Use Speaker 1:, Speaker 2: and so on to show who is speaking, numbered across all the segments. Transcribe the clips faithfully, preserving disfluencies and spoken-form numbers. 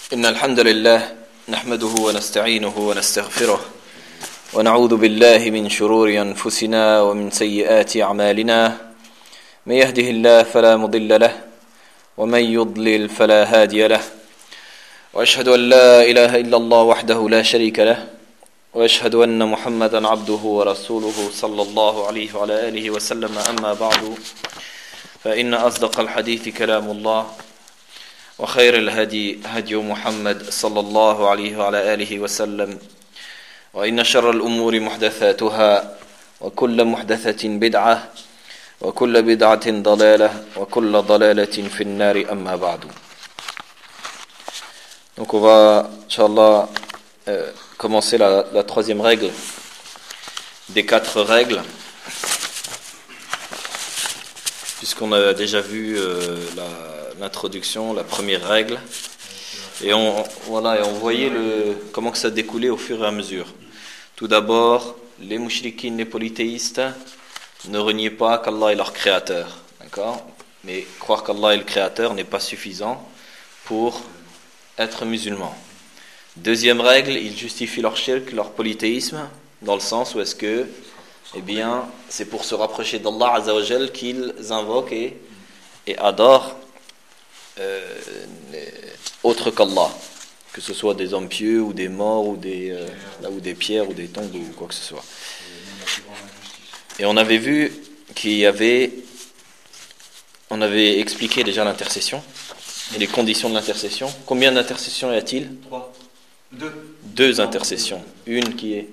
Speaker 1: إن الحمد لله نحمده ونستعينه ونستغفره ونعوذ بالله من شرور أنفسنا ومن سيئات أعمالنا من يهده الله فلا مضل له ومن يضلل فلا هادي له وأشهد أن لا إله إلا الله وحده لا شريك له وأشهد أن محمدا عبده ورسوله صلى الله عليه وعلى آله وسلم أما بعد فإن أصدق الحديث كلام الله وخير الهدي هدي محمد صلى الله عليه وعلى آله وسلم وإن شر الأمور محدثاتها وكل محدثة بدعة وكل بدعة ضلالة وكل ضلالة في النار أما بعد. Donc on va, Inch'Allah, euh, commencer la, la troisième règle des quatre règles, puisqu'on a déjà vu euh, la, l'introduction, la première règle, et on, voilà, et on voyait le, comment que ça découlait au fur et à mesure. Tout d'abord, les mouchriquines, les polythéistes, ne reniaient pas qu'Allah est leur créateur, d'accord? Mais croire qu'Allah est le créateur n'est pas suffisant pour être musulman. Deuxième règle, ils justifient leur shirk, leur polythéisme, dans le sens où est-ce que, eh bien, c'est pour se rapprocher d'Allah Azza wa Jal qu'ils invoquent et, et adorent euh, autre qu'Allah, que ce soit des hommes pieux ou des morts ou des, euh, là, ou des pierres ou des tombes ou quoi que ce soit. Et on avait vu qu'il y avait, on avait expliqué déjà l'intercession et les conditions de l'intercession. Combien d'intercessions y a-t-il?
Speaker 2: Trois. Deux.
Speaker 1: Deux intercessions. Une qui est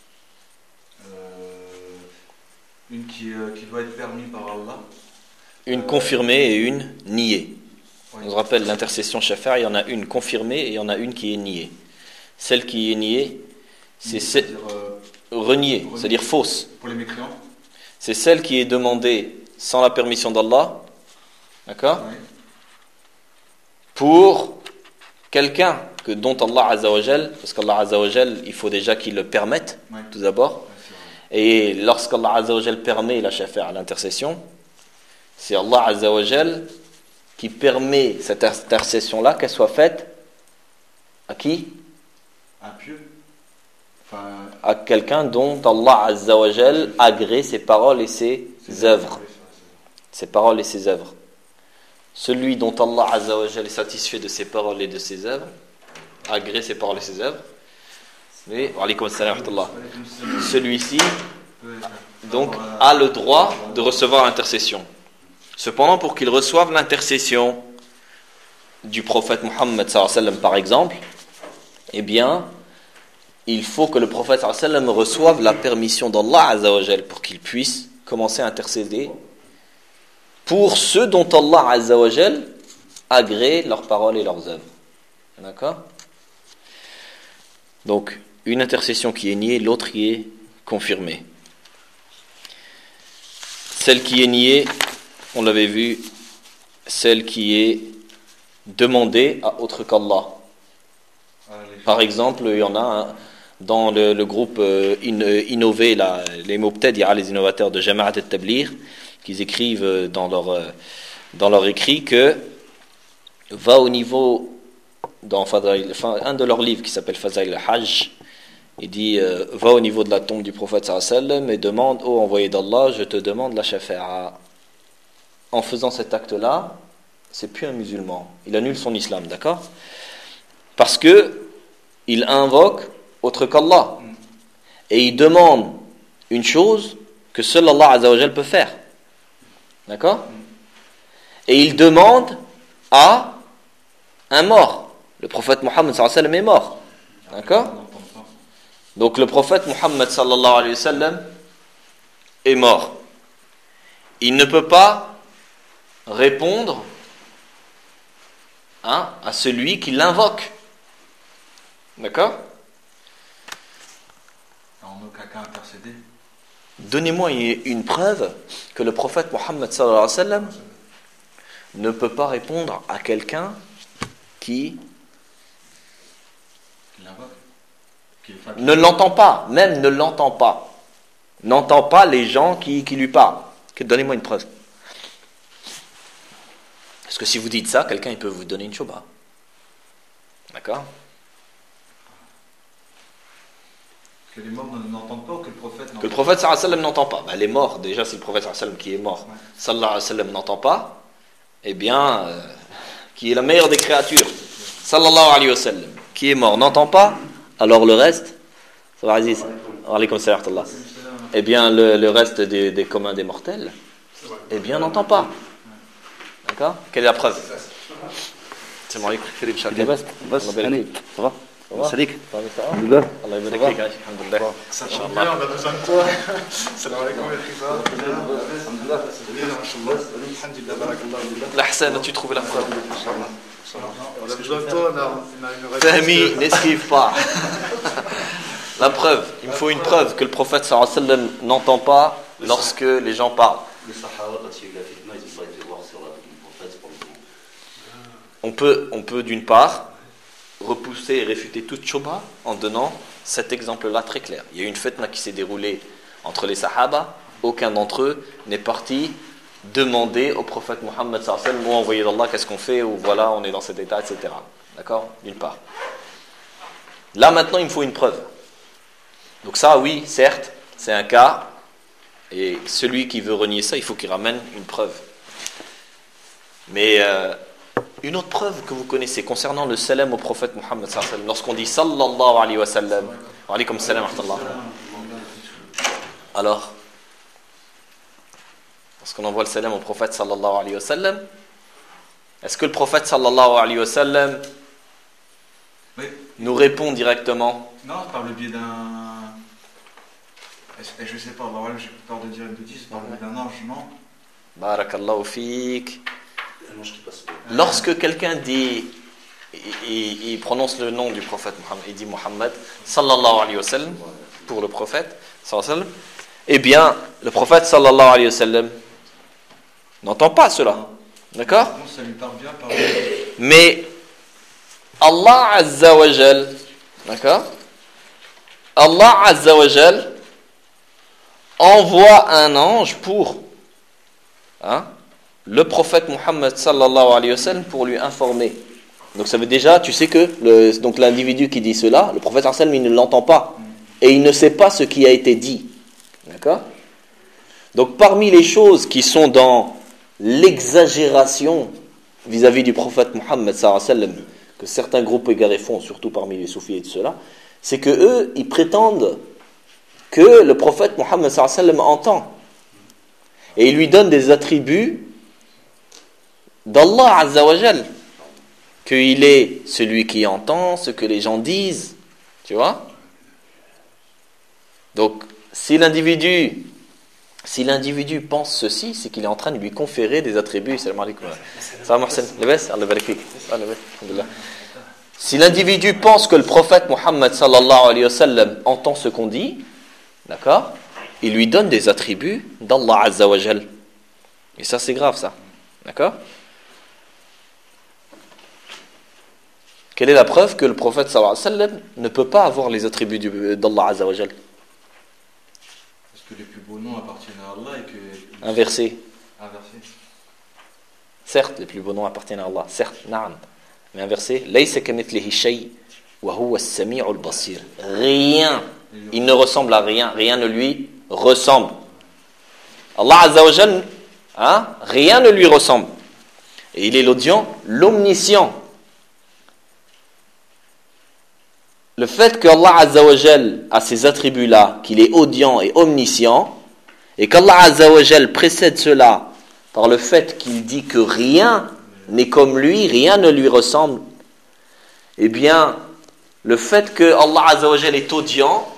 Speaker 2: euh, Une qui, euh, qui doit être permise par Allah.
Speaker 1: Une
Speaker 2: euh,
Speaker 1: confirmée et une niée.
Speaker 2: Oui.
Speaker 1: On se rappelle l'intercession shafa'a, il y en a une confirmée et il y en a une qui est niée. Celle qui est niée, c'est ce...
Speaker 2: euh,
Speaker 1: reniée,
Speaker 2: reniée,
Speaker 1: c'est-à-dire fausse.
Speaker 2: Pour les mécréants.
Speaker 1: C'est celle qui est demandée sans la permission d'Allah, d'accord?
Speaker 2: Oui.
Speaker 1: Pour quelqu'un que dont Allah Azza wa Jal, parce qu'Allah Azza wa Jal, il faut déjà qu'il le permette,
Speaker 2: Oui.
Speaker 1: tout d'abord.
Speaker 2: Oui,
Speaker 1: Et lorsqu'Allah Azza wa Jal permet la shafa'a, l'intercession, c'est Allah Azza wa Jal qui permet cette intercession-là, qu'elle soit faite à qui?
Speaker 2: un pieux. Enfin,
Speaker 1: À quelqu'un dont Allah Azza wa Jal agrée ses paroles et ses œuvres. Ses paroles et ses œuvres. Celui dont Allah Azza wa Jal est satisfait de ses paroles et de ses œuvres, agrée ses paroles et ses œuvres. Mais, wa alaykoum assalam wa rahmatullah. Celui-ci, donc, a le droit de recevoir l'intercession. Cependant, pour qu'il reçoive l'intercession du prophète Muhammad sallallahu alayhi wa sallam, par exemple, eh bien, il faut que le prophète sallallahu alayhi wa sallam reçoive la permission d'Allah Azza wa Jal pour qu'il puisse commencer à intercéder pour ceux dont Allah Azza wa Jal agrée leurs paroles et leurs œuvres. D'accord? Donc, une intercession qui est niée, l'autre qui est confirmée. Celle qui est niée, on l'avait vu, celle qui est demandée à autre qu'Allah. Par exemple, il y en a un, dans le, le groupe euh, in, euh, innové, là, les Mubtadi'a, les innovateurs de Jama'at al-Tabligh, qu'ils écrivent dans leur, euh, dans leur écrit que va au niveau, dans Fadail, enfin, un de leurs livres qui s'appelle Fazail al-Hajj, il dit euh, va au niveau de la tombe du prophète sallallahu alayhi wa sallam et demande, ô envoyé d'Allah, je te demande la shafa'a. En faisant cet acte-là, c'est plus un musulman, il annule son islam, d'accord? Parce que il invoque autre qu'Allah et il demande une chose que seul Allah Azza wa Jal peut faire, d'accord? Et il demande à un mort. Le prophète Muhammad sallallahu alayhi wa sallam est mort, d'accord? Donc le prophète Muhammad sallallahu alayhi wa sallam est mort. Il ne peut pas répondre hein, à celui qui l'invoque. D'accord?
Speaker 2: en aucun cas intercéder.
Speaker 1: Donnez-moi une preuve que le prophète Muhammad sallallahu alayhi wa sallam ne peut pas répondre à quelqu'un qui ne l'entend pas, même ne l'entend pas, n'entend pas les gens qui, qui lui parlent. Donnez-moi une preuve. Parce que si vous dites ça, quelqu'un il peut vous donner une shubha. D'accord?
Speaker 2: Que les morts n'entendent pas ou que le prophète n'entend
Speaker 1: Que le prophète sallallahu alayhi wa sallam n'entend pas. Ben, les morts, déjà, si le prophète sallallahu alayhi wa sallam qui est mort,
Speaker 2: Ouais.
Speaker 1: sallallahu alayhi wa sallam n'entend pas, eh bien, euh, qui est la meilleure des créatures, sallallahu alayhi wa sallam, qui est mort, n'entend pas, alors le reste, ça va, Aziz? Wa alaykoum salam wa rahmatullah. Eh bien, le, le reste des, des communs des mortels, eh bien, n'entend pas. D'accord? Quelle est la preuve? C'est moi, Philippe Chakir.
Speaker 3: بس بس هني صباح صديق
Speaker 1: Allah
Speaker 3: الله
Speaker 1: يبارك فيك. Alhamdulillah.
Speaker 2: Ça tombe bien, on a besoin de toi. Salam alaikum, Alhamdulillah. Alhamdulillah, barakallah.
Speaker 1: L'Ahsan, as-tu trouvé la preuve?
Speaker 2: On a besoin de toi, on a, on a une réponse.
Speaker 1: Fahmi, n'esquive pas. La preuve, il me faut une preuve que le prophète sallallahu alayhi wa sallam n'entend pas lorsque les gens parlent.
Speaker 3: Les Sahaba, quand il y a eu la fitna, ils n'ont pas été voir sur la prophète pour le coup.
Speaker 1: On peut, on peut d'une part repousser et réfuter toute shubha en donnant cet exemple-là très clair. Il y a eu une fitna qui s'est déroulée entre les Sahaba, aucun d'entre eux n'est parti demander au prophète Mohammed sallallahu alayhi wa sallam, ou envoyé d'Allah, qu'est-ce qu'on fait, ou voilà, on est dans cet état, et cetera. D'accord? D'une part. Là maintenant, il me faut une preuve. Donc ça, oui, certes, c'est un cas, et celui qui veut renier ça, il faut qu'il ramène une preuve. Mais euh, une autre preuve que vous connaissez concernant le salam au prophète Mohammed sallallahu alayhi wa sallam, lorsqu'on dit sallallahu alayhi wa sallam, wa alaykum salam wa rahmatullah. Alors, lorsqu'on envoie le salam au prophète sallallahu alayhi wa sallam, est-ce que le prophète sallallahu alayhi wa sallam
Speaker 2: Oui.
Speaker 1: nous répond directement?
Speaker 2: Non, par le biais d'un. Je sais pas, bah voilà, j'ai peur de dire une bêtise, par le biais d'un ange, non?
Speaker 1: Barakallahu fik.
Speaker 3: Un ange qui passe.
Speaker 1: Lorsque quelqu'un dit, il, il prononce le nom du prophète Mohammed, il dit Mohammed sallallahu alayhi wa sallam pour le prophète sallallahu alayhi wa sallam, eh bien, le prophète sallallahu alayhi wa sallam n'entend pas cela. D'accord?
Speaker 2: Non, ça lui parvient par.
Speaker 1: Mais Allah Azza wa Jal, d'accord? Allah Azza wa Jal envoie un ange pour hein, le prophète Mohammed sallallahu alayhi wa sallam pour lui informer. Donc ça veut déjà, tu sais que le, donc l'individu qui dit cela, le prophète sallallahu alayhi wa sallam, il ne l'entend pas et il ne sait pas ce qui a été dit. D'accord? Donc parmi les choses qui sont dans l'exagération vis-à-vis du prophète Mohammed sallallahu alayhi wa sallam, que certains groupes égarés font, surtout parmi les soufis et de cela, c'est que eux, ils prétendent que le prophète Mohammed sallallahu alayhi wa sallam entend. Et il lui donne des attributs d'Allah Azza wa Jal. Qu'il est celui qui entend ce que les gens disent. Tu vois? Donc, si l'individu, si l'individu pense ceci, c'est qu'il est en train de lui conférer des attributs. Salam alaikum. Salam Mohsen. Lebes? Allah barik fik. Alhamdulillah. Si l'individu pense que le prophète Mohammed sallallahu alayhi wa sallam entend ce qu'on dit, d'accord, il lui donne des attributs d'Allah Azza wa Jal. Et ça, c'est grave, ça. D'accord? Quelle est la preuve que le prophète sallallahu alayhi wa sallam ne peut pas avoir les attributs d'Allah Azza wa Jal?
Speaker 2: Parce que les plus beaux noms appartiennent à Allah et que.
Speaker 1: Inversé.
Speaker 2: Inversé.
Speaker 1: Certes, les plus beaux noms appartiennent à Allah. Certes, na'am. Mais inversé, laysa kamithlihi shay wa huwa as-sami'ul basir. Rien. Il ne ressemble à rien. Rien ne lui ressemble. Allah Azza wa Jal, hein, rien ne lui ressemble. Et il est l'audient, l'omniscient. Le fait que Allah Azza wa Jal a ces attributs-là, qu'il est audient et omniscient, et qu'Allah Azza wa Jal précède cela par le fait qu'il dit que rien n'est comme lui, rien ne lui ressemble, eh bien, le fait que Allah Azza wa Jal est audient,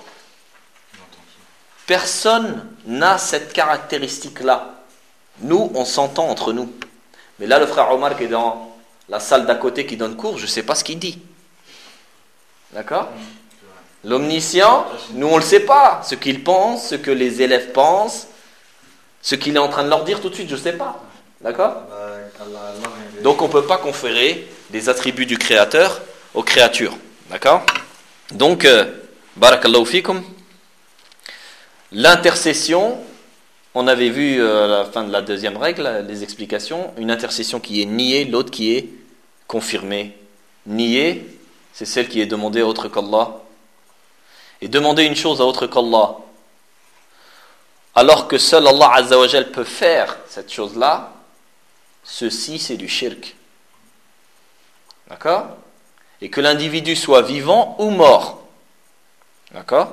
Speaker 1: personne n'a cette caractéristique-là. Nous, on s'entend entre nous. Mais là, le frère Omar qui est dans la salle d'à côté qui donne cours, je ne sais pas ce qu'il dit. D'accord? L'omniscient, nous on ne le sait pas. Ce qu'il pense, ce que les élèves pensent, ce qu'il est en train de leur dire tout de suite, je ne sais pas. D'accord? Donc on ne peut pas conférer des attributs du Créateur aux créatures. D'accord? Donc, euh, barakallahu fikum, l'intercession, on avait vu euh, à la fin de la deuxième règle, les explications, une intercession qui est niée, l'autre qui est confirmée. Niée, c'est celle qui est demandée à autre qu'Allah. Et demander une chose à autre qu'Allah, alors que seul Allah Azza wa Jal peut faire cette chose-là, ceci c'est du shirk. D'accord? Et que l'individu soit vivant ou mort. D'accord?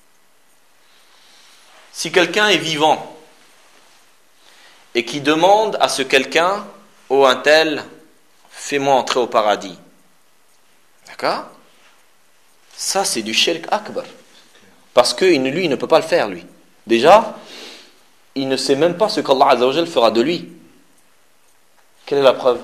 Speaker 1: Si quelqu'un est vivant et qui demande à ce quelqu'un, ô un tel, fais-moi entrer au paradis. D'accord? Ça c'est du shirk akbar. Parce que lui il ne peut pas le faire lui. Déjà, il ne sait même pas ce qu'Allah Azza wa Jal fera de lui. Quelle est la preuve?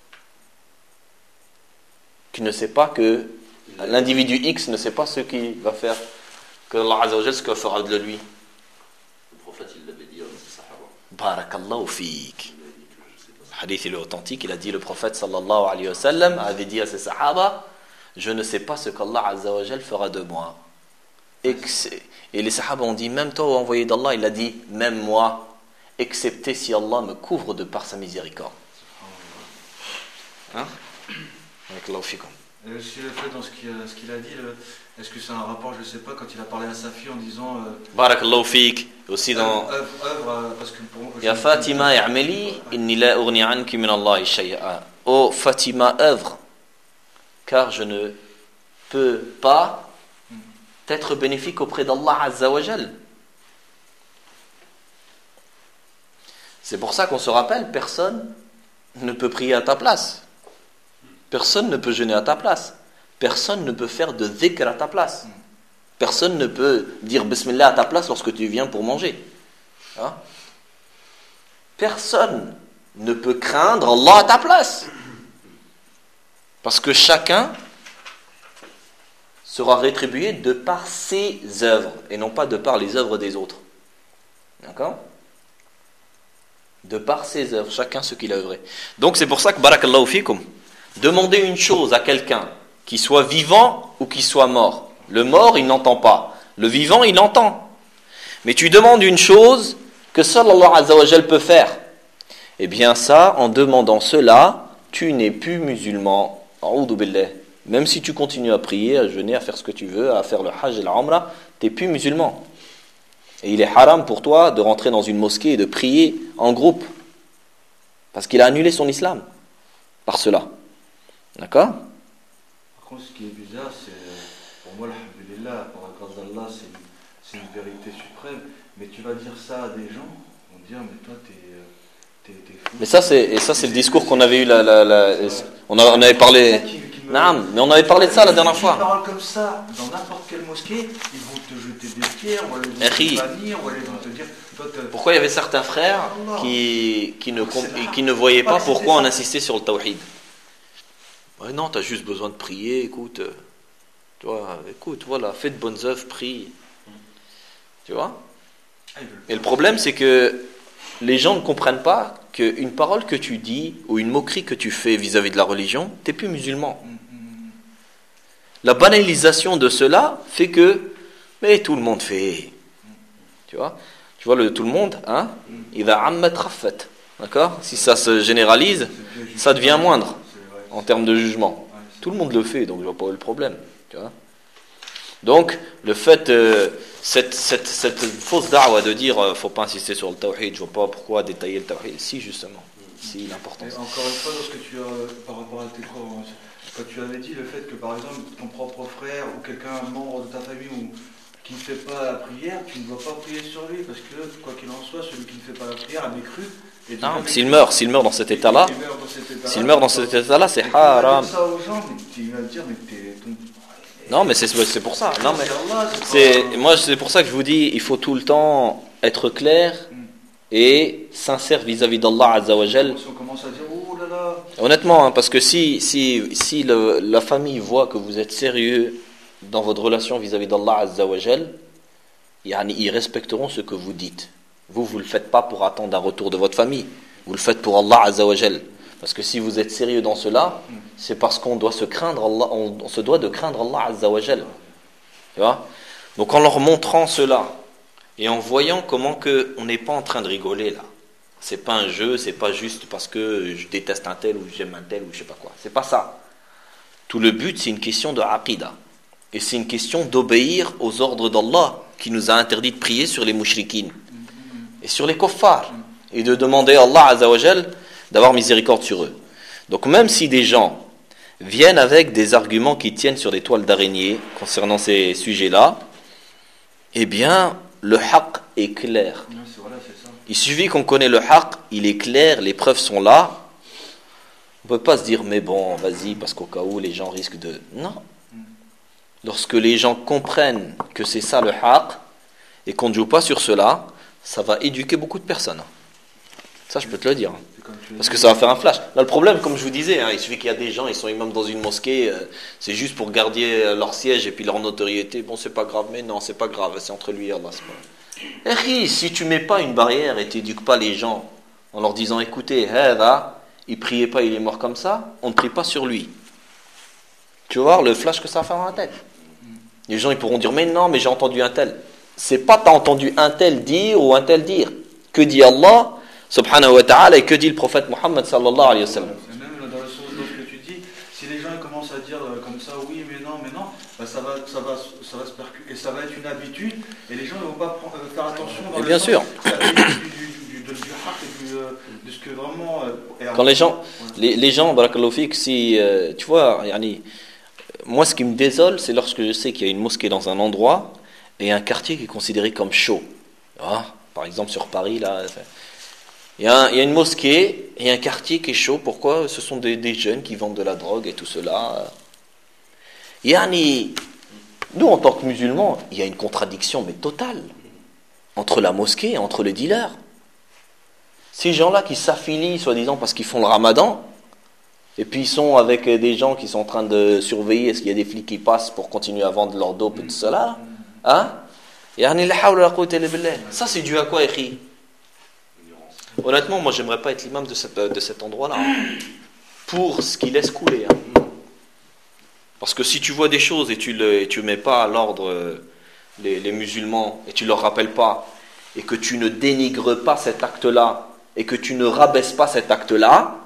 Speaker 1: Qu'il ne sait pas que l'individu X ne sait pas ce qu'il va faire, que Allah Azza wa Jal ce qu'il fera de lui.
Speaker 3: Le prophète, il l'avait dit à ses sahaba.
Speaker 1: Barakallahu fik. Le hadith il est authentique, il a dit, le prophète sallallahu alayhi wa sallam avait dit à ses sahaba, je ne sais pas ce qu'Allah Azza wa Jal fera de moi. Et, et les sahaba ont dit, même toi, ô envoyé d'Allah, il a dit, même moi, excepté si Allah me couvre de par sa miséricorde. Hein? Barakallahu fikum.
Speaker 2: Et aussi le fait dans ce qu'il a, ce qu'il a dit, le, est-ce que c'est un rapport, je ne sais pas, quand il a parlé à sa fille en disant euh,
Speaker 1: Barakallahu fik. Aussi dans
Speaker 2: œuvre, œuvre, euh, parce que pour
Speaker 1: Ya Fatima i'mali inni la ughni anki min Allah shay'a. Oh Fatima, œuvre, car je ne peux pas être bénéfique auprès d'Allah Azza wa Jal. C'est pour ça qu'on se rappelle, personne ne peut prier à ta place. Personne ne peut jeûner à ta place. Personne ne peut faire de dhikr à ta place. Personne ne peut dire Bismillah à ta place lorsque tu viens pour manger. Hein? Personne ne peut craindre Allah à ta place. Parce que chacun sera rétribué de par ses œuvres et non pas de par les œuvres des autres. D'accord? De par ses œuvres, chacun ce qu'il a œuvré. Donc c'est pour ça que barakallahu fikum, demander une chose à quelqu'un qui soit vivant ou qui soit mort. Le mort, il n'entend pas. Le vivant, il entend. Mais tu demandes une chose que seul Allah Azza wa Jal peut faire. Eh bien ça, en demandant cela, tu n'es plus musulman. A'udhu billah. Même si tu continues à prier, à jeûner, à faire ce que tu veux, à faire le hajj et la umrah, tu n'es plus musulman. Et il est haram pour toi de rentrer dans une mosquée et de prier en groupe. Parce qu'il a annulé son islam par cela. D'accord?
Speaker 2: Par contre, ce qui est bizarre, c'est, pour moi, alhamdulillah, par la grâce d'Allah, c'est une, c'est une vérité suprême. Mais tu vas dire ça à des gens, ils vont dire, mais toi, t'es, t'es, t'es fou.
Speaker 1: Mais ça, c'est, et ça, c'est le discours qu'on avait eu, la, la, la, on, a, on avait parlé... Non, mais on avait parlé de ça la dernière fois.
Speaker 2: Des paroles comme ça, dans n'importe quelle mosquée, ils vont te jeter des pierres, ou ils vont te bannir, ou ils vont te dire... Toi, te...
Speaker 1: Pourquoi il y avait certains frères qui, qui, ne, qui ne voyaient pas pourquoi on insistait sur le tawhid? Ouais, non, tu as juste besoin de prier, écoute, tu vois, écoute, voilà, fais de bonnes œuvres, prie. Tu vois? Et le problème, c'est que les gens ne comprennent pas qu'une parole que tu dis, ou une moquerie que tu fais vis-à-vis de la religion, tu n'es plus musulman. La banalisation de cela fait que, mais tout le monde fait. Tu vois? Tu vois, le tout le monde, hein? Il va ammat raffat. D'accord? Si ça se généralise, ça devient moindre. En termes de jugement. Tout le monde le fait, donc je vois pas où est le problème. Tu vois? Donc, le fait, euh, cette, cette, cette fausse da'wa de dire euh, faut pas insister sur le tawhid, je vois pas pourquoi détailler le tawhid. Si, justement. Si, l'importance.
Speaker 2: Et encore une fois, lorsque tu as, par rapport à tes croyances, quand tu avais dit le fait que, par exemple, ton propre frère ou quelqu'un, un membre de ta famille ou, qui ne fait pas la prière, tu ne dois pas prier sur lui, parce que, quoi qu'il en soit, celui qui ne fait pas la prière a mécru.
Speaker 1: Non, s'il meurt, s'il meurt dans cet état-là, s'il meurt dans cet état-là, c'est haram. Non, mais c'est, c'est pour ça. Non, mais c'est, moi, c'est pour ça que je vous dis, il faut tout le temps être clair et sincère vis-à-vis d'Allah Azza wa Jal. Honnêtement, hein, parce que si, si, si le, la famille voit que vous êtes sérieux dans votre relation vis-à-vis d'Allah Azza wa Jal, ils respecteront ce que vous dites. Vous, vous ne le faites pas pour attendre un retour de votre famille. Vous le faites pour Allah Azza wa Jal. Parce que si vous êtes sérieux dans cela, c'est parce qu'on doit se craindre Allah, on, on se doit de craindre Allah Azza wa Jal. Tu vois? Donc en leur montrant cela, et en voyant comment que on n'est pas en train de rigoler là. C'est pas un jeu, c'est pas juste parce que je déteste un tel ou j'aime un tel ou je sais pas quoi. C'est pas ça. Tout le but, c'est une question de aqidah. Et c'est une question d'obéir aux ordres d'Allah qui nous a interdit de prier sur les mouchriquines et sur les kuffars et de demander à Allah Azza wa Jal d'avoir miséricorde sur eux. Donc même si des gens viennent avec des arguments qui tiennent sur des toiles d'araignée concernant ces sujets-là, eh bien le haqq est clair. Il suffit qu'on connaît le haqq, il est clair, les preuves sont là. On ne peut pas se dire mais bon vas-y parce qu'au cas où les gens risquent de... Non. Lorsque les gens comprennent que c'est ça le haqq et qu'on ne joue pas sur cela, ça va éduquer beaucoup de personnes. Ça, je peux te le dire. Parce que ça va faire un flash. Là, le problème, comme je vous disais, hein, il suffit qu'il y a des gens, ils sont imams dans une mosquée, euh, c'est juste pour garder euh, leur siège et puis leur notoriété. Bon, c'est pas grave, mais non, c'est pas grave, c'est entre lui et Allah. Et si tu mets pas une barrière et tu n'éduques pas les gens en leur disant, écoutez, là, il priait pas, il est mort comme ça, on ne prie pas sur lui. Tu vas voir le flash que ça va faire dans la tête. Les gens ils pourront dire mais non mais j'ai entendu un tel. C'est pas t'as entendu un tel dire ou un tel dire. Que dit Allah subhanahu wa ta'ala et que dit le prophète Muhammad sallallahu alayhi wa sallam.
Speaker 2: Et même dans le sens de ce que tu dis, si les gens ils commencent à dire comme ça oui mais non mais non, bah ça va ça va ça va se percuter et ça va être une habitude et les gens ne vont pas prendre, faire attention dans
Speaker 1: et
Speaker 2: le
Speaker 1: bien
Speaker 2: sens,
Speaker 1: sûr.
Speaker 2: Du, du, du, du, du haqq et du, de ce que vraiment euh,
Speaker 1: quand les gens les, les gens barakallahu fik si euh, tu vois yani, moi, ce qui me désole, c'est lorsque je sais qu'il y a une mosquée dans un endroit et un quartier qui est considéré comme chaud. Ah, par exemple, sur Paris, là, il y, a un, il y a une mosquée et un quartier qui est chaud. Pourquoi ? Ce sont des, des jeunes qui vendent de la drogue et tout cela. Yani, nous, en tant que musulmans, il y a une contradiction, mais totale, entre la mosquée et entre les dealers. Ces gens-là qui s'affilient, soi-disant, parce qu'ils font le ramadan, et puis ils sont avec des gens qui sont en train de surveiller est-ce qu'il y a des flics qui passent pour continuer à vendre leur dope et tout cela. Hein? Ça c'est dû à quoi, Ekhi? Honnêtement, moi j'aimerais pas être l'imam de, cette, de cet endroit-là. Hein. Pour ce qui laisse couler. Hein. Parce que si tu vois des choses et tu ne tu mets pas à l'ordre euh, les, les musulmans et tu leur rappelles pas et que tu ne dénigres pas cet acte-là et que tu ne rabaisses pas cet acte-là,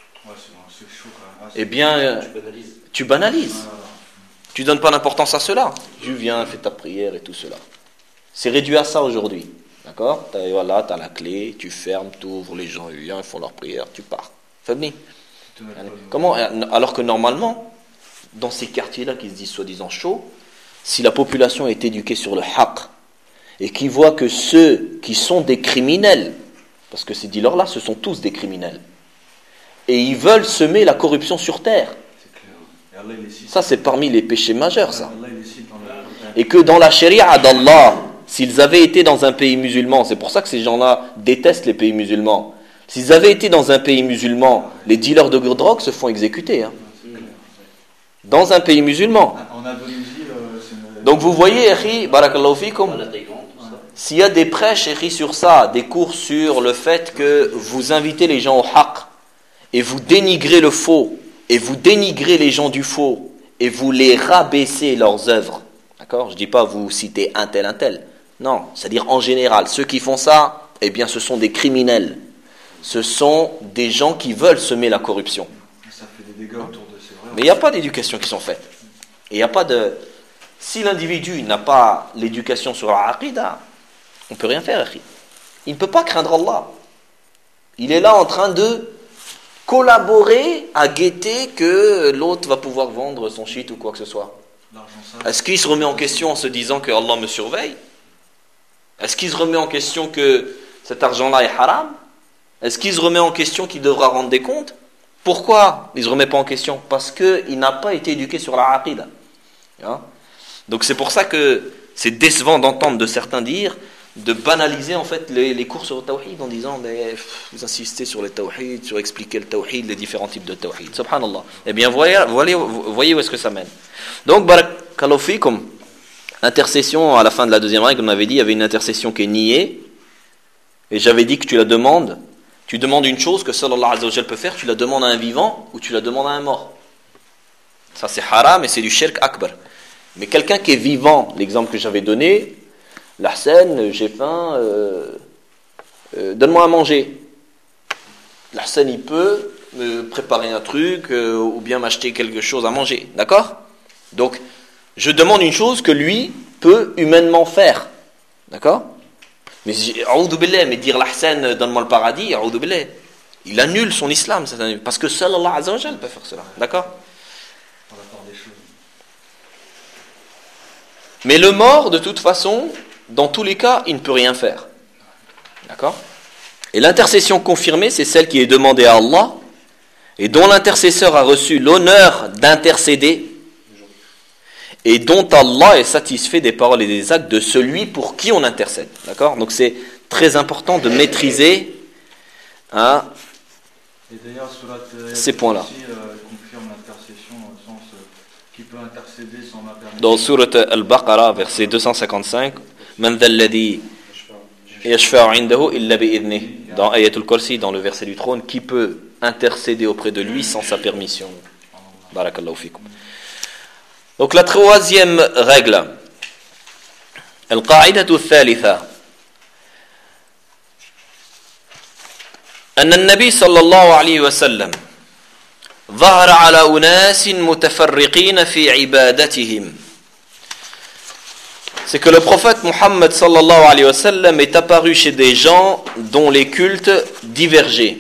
Speaker 1: eh bien, euh, tu banalises. Tu banalises. Tu donnes pas d'importance à cela. Tu viens, fais ta prière et tout cela. C'est réduit à ça aujourd'hui. D'accord ? T'as, voilà, tu as la clé, tu fermes, tu ouvres, les gens ils viennent, ils font leur prière, tu pars. Fabni. Comment ? Alors que normalement, dans ces quartiers-là qui se disent soi-disant chauds, si la population est éduquée sur le haqq et qui voit que ceux qui sont des criminels, parce que ces dealers-là, ce sont tous des criminels, et ils veulent semer la corruption sur terre. Ça, c'est parmi les péchés majeurs, ça. Et que dans la charia d'Allah, s'ils avaient été dans un pays musulman, c'est pour ça que ces gens-là détestent les pays musulmans. S'ils avaient été dans un pays musulman, les dealers de drogue se font exécuter. Hein. Dans un pays musulman. Donc vous voyez, Ekhi, barakallahu fikum, s'il y a des prêches, Ekhi, sur ça, des cours sur le fait que vous invitez les gens au haqq, et vous dénigrez le faux, et vous dénigrez les gens du faux, et vous les rabaissez leurs œuvres. D'accord ? Je ne dis pas vous citez un tel, un tel. Non, c'est-à-dire en général, ceux qui font ça, eh bien ce sont des criminels. Ce sont des gens qui veulent semer la corruption.
Speaker 2: Ça fait des dégâts autour de ces vrais.
Speaker 1: Mais il n'y a pas d'éducation qui sont faites. Et il n'y a pas de... Si l'individu n'a pas l'éducation sur la aqida, on ne peut rien faire. Il ne peut pas craindre Allah. Il est là en train de collaborer à guetter que l'autre va pouvoir vendre son shit ou quoi que ce soit. Est-ce qu'il se remet en question en se disant que Allah me surveille? Est-ce qu'il se remet en question que cet argent-là est haram? Est-ce qu'il se remet en question qu'il devra rendre des comptes? Pourquoi il ne se remet pas en question? Parce qu'il n'a pas été éduqué sur la aqida. Hein? Donc c'est pour ça que c'est décevant d'entendre de certains dire de banaliser en fait les, les cours sur le tawhid en disant mais, pff, vous insistez sur le tawhid, sur expliquer le tawhid, les différents types de tawhid. Subhanallah. Eh bien voyez, voyez, voyez où est-ce que ça mène. Donc barakallahu fikum, intercession à la fin de la deuxième règle, on avait dit il y avait une intercession qui est niée et j'avais dit que tu la demandes, tu demandes une chose que seul Allah Azza wa Jal peut faire, tu la demandes à un vivant ou tu la demandes à un mort. Ça c'est haram et c'est du shirk akbar. Mais quelqu'un qui est vivant, l'exemple que j'avais donné, l'Ahsen, j'ai faim, euh, euh, donne-moi à manger. L'Ahsen il peut, me préparer un truc euh, ou bien m'acheter quelque chose à manger. D'accord? Donc, je demande une chose que lui peut humainement faire. D'accord? Mais, mais dire l'ahsan, donne-moi le paradis, il annule son islam. Parce que seul Allah Azza wa Jal peut faire cela. D'accord? Mais le mort, de toute façon, dans tous les cas, il ne peut rien faire. D'accord? Et l'intercession confirmée, c'est celle qui est demandée à Allah et dont l'intercesseur a reçu l'honneur d'intercéder et dont Allah est satisfait des paroles et des actes de celui pour qui on intercède. D'accord? Donc c'est très important de maîtriser hein,
Speaker 2: et d'ailleurs,
Speaker 1: ces points-là.
Speaker 2: Aussi, euh, confirme l'intercession dans le sens euh, qui peut intercéder sans ma permission.
Speaker 1: Dans Surat Al-Baqarah, verset deux cent cinquante-cinq, Man dhal ladhi yashfa'u indahu illa bi'idhnih. Dans Ayatul Kursi, dans le verset du trône, qui peut intercéder auprès de lui sans sa permission. Barakallahu fikum. Donc la troisième règle, Al-Qa'idatu al-Thalitha, أن النبي صلى الله عليه وسلم ظهر على أناس متفرقين في عبادتهم. C'est que le prophète Muhammad sallallahu alayhi wa sallam est apparu chez des gens dont les cultes divergeaient.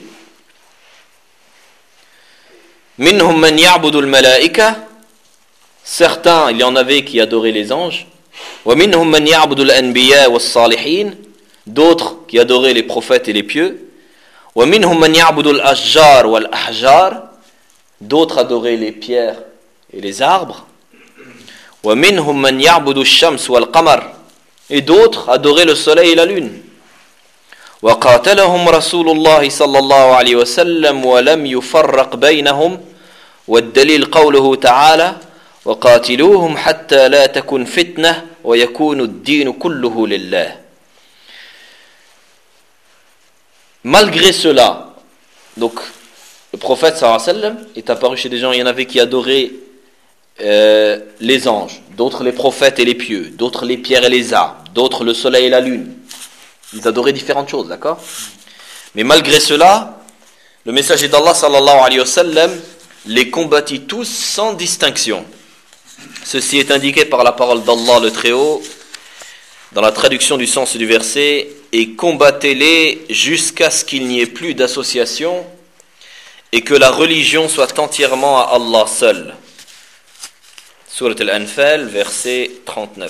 Speaker 1: Minhum man ya'budu al-malaika, certains, il y en avait qui adoraient les anges. Wa minhum man ya'budu al-anbiya was-salihin, d'autres qui adoraient les prophètes et les pieux. Wa minhum man ya'budu al-ashjar wal-ahjar, d'autres adoraient les pierres et les arbres. وَمِنْهُمْ مَنْ يَعْبُدُ الشَّمْسِ وَالْقَمَرِ, et d'autres adoraient le soleil et la lune. وَقَاتَلَهُمْ رَسُولُ اللَّهِ صَلَّى اللَّهُ عَلَيْهِ وَسَلَّمْ وَلَمْ يُفَرَّقْ بَيْنَهُمْ وَالدَّلِيلُ قَوْلُهُ تَعَالَى وَقَاتِلُوهُمْ حَتَّى لَا تَكُنْ فِتْنَةٌ وَيَكُونُ الدِّينُ كُلُّهُ لِلَّهِ. Malgré cela, donc le prophète sallallahu alayhi wa sallam est apparu chez des gens, il y en avait qui adoraient Euh, les anges, d'autres les prophètes et les pieux, d'autres les pierres et les arbres, d'autres le soleil et la lune. Ils adoraient différentes choses, d'accord? Mais malgré cela, le messager d'Allah sallallahu alayhi wa sallam les combattit tous sans distinction. Ceci est indiqué par la parole d'Allah le Très-Haut dans la traduction du sens du verset, et combattez-les jusqu'à ce qu'il n'y ait plus d'association et que la religion soit entièrement à Allah seul. Surat Al-Anfal, verset trente-neuf.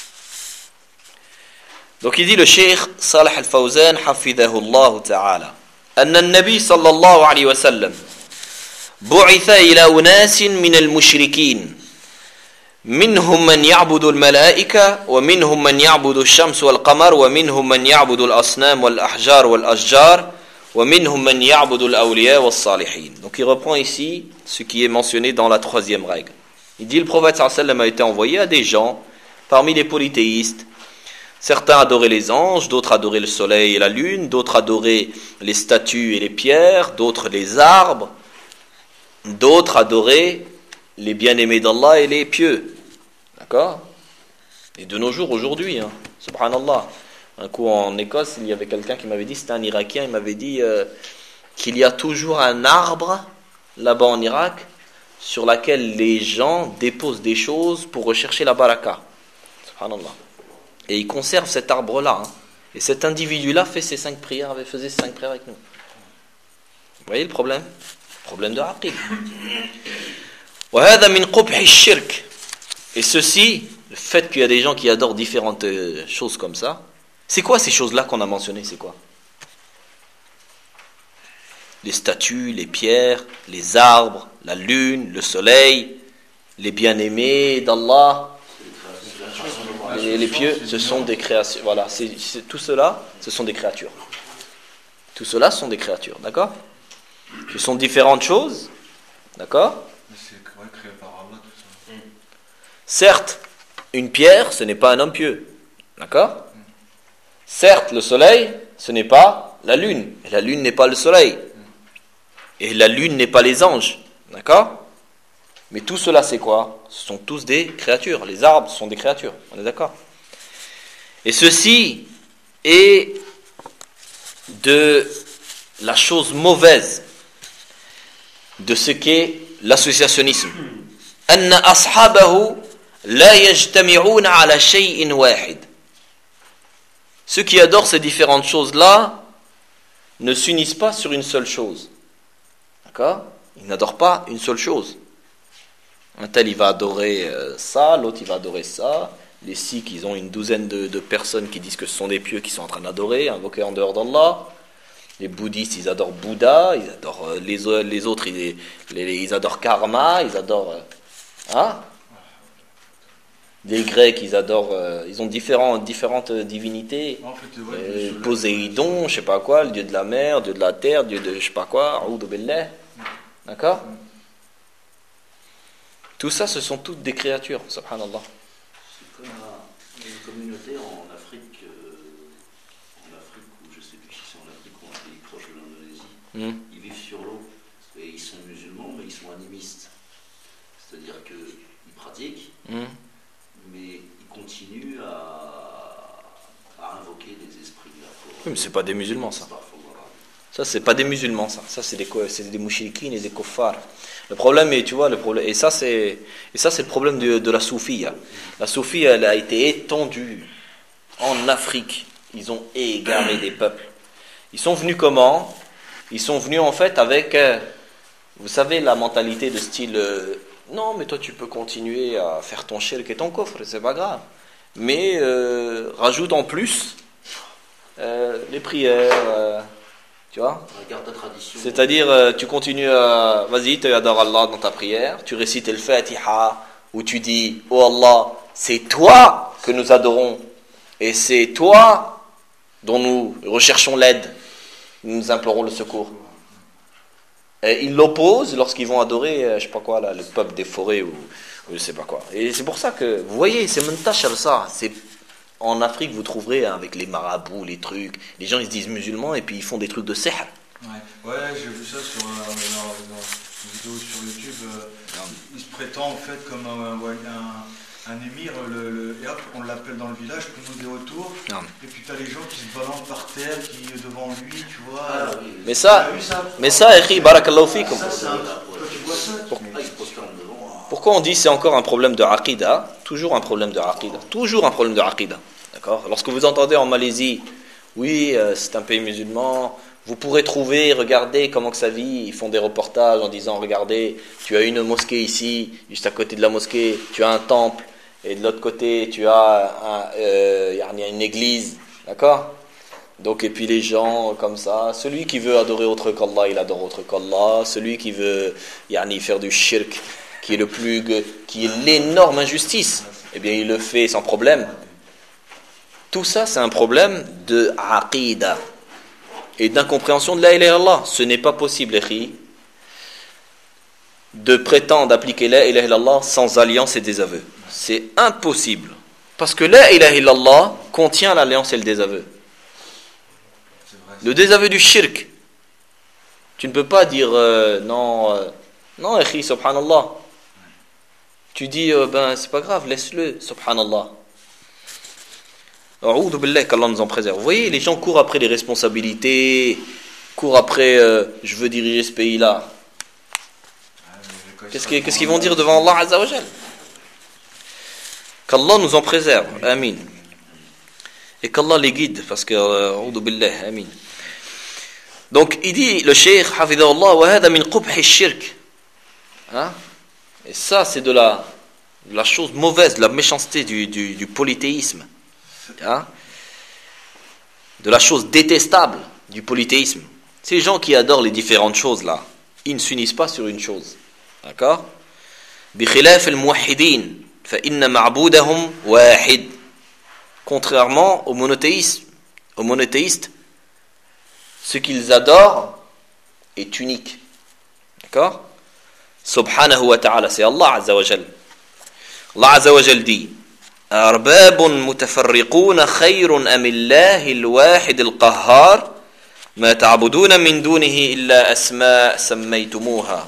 Speaker 1: Donc il dit le cheikh Salih Al-Fawzan, حفظه الله تعالى, أن النبي صلى الله عليه وسلم بعث إلى أناس من المشركين منهم من يعبد الملائكة ومنهم من يعبد الشمس والقمر ومنهم من يعبد الأصنام والأحجار والأشجار ومنهم من يعبد الأولياء والصالحين. Donc il reprend ici ce qui est mentionné dans la troisième règle. Il dit le prophète sallallahu alayhi wa sallam a été envoyé à des gens parmi les polythéistes. Certains adoraient les anges, d'autres adoraient le soleil et la lune, d'autres adoraient les statues et les pierres, d'autres les arbres, d'autres adoraient les bien-aimés d'Allah et les pieux. D'accord? Et de nos jours, aujourd'hui, hein, subhanallah. Un coup en Écosse, il y avait quelqu'un qui m'avait dit, c'était un Irakien, il m'avait dit euh, qu'il y a toujours un arbre là-bas en Irak sur laquelle les gens déposent des choses pour rechercher la baraka. Subhanallah. Et ils conservent cet arbre-là. Hein. Et cet individu-là fait ses cinq prières, faisait ses cinq prières avec nous. Vous voyez le problème? Problème de aqid. وَهَذَا مِنْ قُبْحِ الشِّرْكِ. Et ceci, le fait qu'il y a des gens qui adorent différentes choses comme ça, c'est quoi ces choses-là qu'on a mentionnées? C'est quoi? Les statues, les pierres, les arbres, la lune, le soleil, les bien-aimés d'Allah, les, les pieux, ce sont des créations. Voilà, c'est, c'est, tout cela, ce sont des créatures. Tout cela sont des créatures, d'accord? Ce sont différentes choses, d'accord?
Speaker 2: C'est créé par Allah, tout ça.
Speaker 1: Certes, une pierre, ce n'est pas un homme pieux, d'accord? Certes, le soleil, ce n'est pas la lune, et la lune n'est pas le soleil. Et la lune n'est pas les anges, d'accord? Mais tout cela c'est quoi? Ce sont tous des créatures. Les arbres sont des créatures, on est d'accord? Et ceci est de la chose mauvaise de ce qu'est l'associationnisme. أن أصحابه لا يجتمعون على شيء واحد. Ceux qui adorent ces différentes choses-là ne s'unissent pas sur une seule chose. D'accord? Ils n'adorent pas une seule chose. Un tel, il va adorer ça, l'autre, il va adorer ça. Les sikhs, ils ont une douzaine de, de personnes qui disent que ce sont des pieux qui sont en train d'adorer, invoquer en dehors d'Allah. Les bouddhistes, ils adorent Bouddha, ils adorent les, les autres, ils, les, ils adorent Karma, ils adorent... Hein? Les Grecs, ils adorent... Ils ont différents, différentes divinités. En fait, ouais, euh, Poséidon, je sais pas quoi, le dieu de la mer, dieu de la terre, dieu de je sais pas quoi, Aoudou Billah. D'accord? Tout ça, ce sont toutes des créatures, subhanallah.
Speaker 3: C'est comme une communauté en Afrique, euh, en Afrique, ou je sais plus si c'est en Afrique ou un pays proche de l'Indonésie, mm. Ils vivent sur l'eau, et ils sont musulmans, mais ils sont animistes. C'est-à-dire qu'ils pratiquent, mm. mais ils continuent à, à invoquer des esprits.
Speaker 1: Oui, mais c'est pas des musulmans, ça. Ça, c'est pas des musulmans, ça. Ça, c'est des, c'est des mouchriquines et des kuffars. Le problème est, tu vois, le problème, et ça, c'est, et ça, c'est le problème de, de la soufie. La soufie, elle a été étendue en Afrique. Ils ont égaré des peuples. Ils sont venus comment? Ils sont venus, en fait, avec, euh, vous savez, la mentalité de style, euh, non, mais toi, tu peux continuer à faire ton shirk et ton coffre, c'est pas grave. Mais, euh, rajoute en plus, euh, les prières, euh, tu vois? C'est-à-dire, euh, tu continues à... Vas-y, tu adores Allah dans ta prière, tu récites le Fatiha, où tu dis, oh Allah, c'est toi que nous adorons, et c'est toi dont nous recherchons l'aide, nous implorons le secours. Et ils l'opposent lorsqu'ils vont adorer, je sais pas quoi, là, le peuple des forêts, ou, ou je sais pas quoi. Et c'est pour ça que, vous voyez, c'est mentachal ça, c'est... En Afrique, vous trouverez hein, avec les marabouts, les trucs. Les gens, ils se disent musulmans et puis ils font des trucs de sihr.
Speaker 2: Ouais, ouais j'ai vu ça sur euh, dans, dans une vidéo sur YouTube. Euh, il se prétend en fait comme un, un, un émir, le, le, et hop, on l'appelle dans le village, tout le monde est autour. Non. Et puis t'as les gens qui se balancent par terre, qui devant lui, tu vois. Ah, oui.
Speaker 1: Mais ça, ça mais ça, Ekhi, barakallahu fikum. Ça, c'est un... Toi, tu vois ça, Pour... tu... Pourquoi on dit que c'est encore un problème de aqida? Toujours un problème de aqida. Toujours un problème de aqida. D'accord? Lorsque vous entendez en Malaisie, oui, euh, c'est un pays musulman, vous pourrez trouver, regardez comment que ça vit. Ils font des reportages en disant, regardez, tu as une mosquée ici, juste à côté de la mosquée, tu as un temple, et de l'autre côté, tu as un, euh, y a une église. D'accord? Donc, et puis les gens comme ça, celui qui veut adorer autre qu'Allah, il adore autre qu'Allah. Celui qui veut yani, faire du shirk, qui est le plus, qui est l'énorme injustice, eh bien il le fait sans problème. Tout ça, c'est un problème de aqida et d'incompréhension de la ilaha illallah. Ce n'est pas possible, les de prétendre appliquer la ilaha illallah sans alliance et désaveu. C'est impossible. Parce que la ilaha illallah contient l'alliance et le désaveu. Le désaveu du shirk. Tu ne peux pas dire euh, non, euh, non, ekhi, subhanallah. Tu dis, euh, ben, c'est pas grave, laisse-le, subhanallah. A'oudou billah, qu'Allah nous en préserve. Vous voyez, les gens courent après les responsabilités, courent après, euh, je veux diriger ce pays-là. Qu'est-ce qu'ils, qu'est-ce qu'ils vont dire devant Allah Azza wa Jal? Qu'Allah nous en préserve, amin. Et qu'Allah les guide, parce que, a'oudou billah, amin. Donc, il dit, le cheikh, hafidahullah, wa hada min qubhi shirk. Hein? Et ça, c'est de la, de la chose mauvaise, de la méchanceté du, du, du polythéisme. Hein? De la chose détestable du polythéisme. Ces gens qui adorent les différentes choses là, ils ne s'unissent pas sur une chose. D'accord? بخلاف الموحدين فإن معبودهم واحد. Contrairement aux monothéistes, aux monothéistes, ce qu'ils adorent est unique. D'accord? Subhanahu wa ta'ala, c'est Allah Azza wa Jal. Allah Azza wa Jal dit أرباب متفرقون خير أم الله الواحد القهار ما تعبدون من دونه إلا أسماء سميتموها.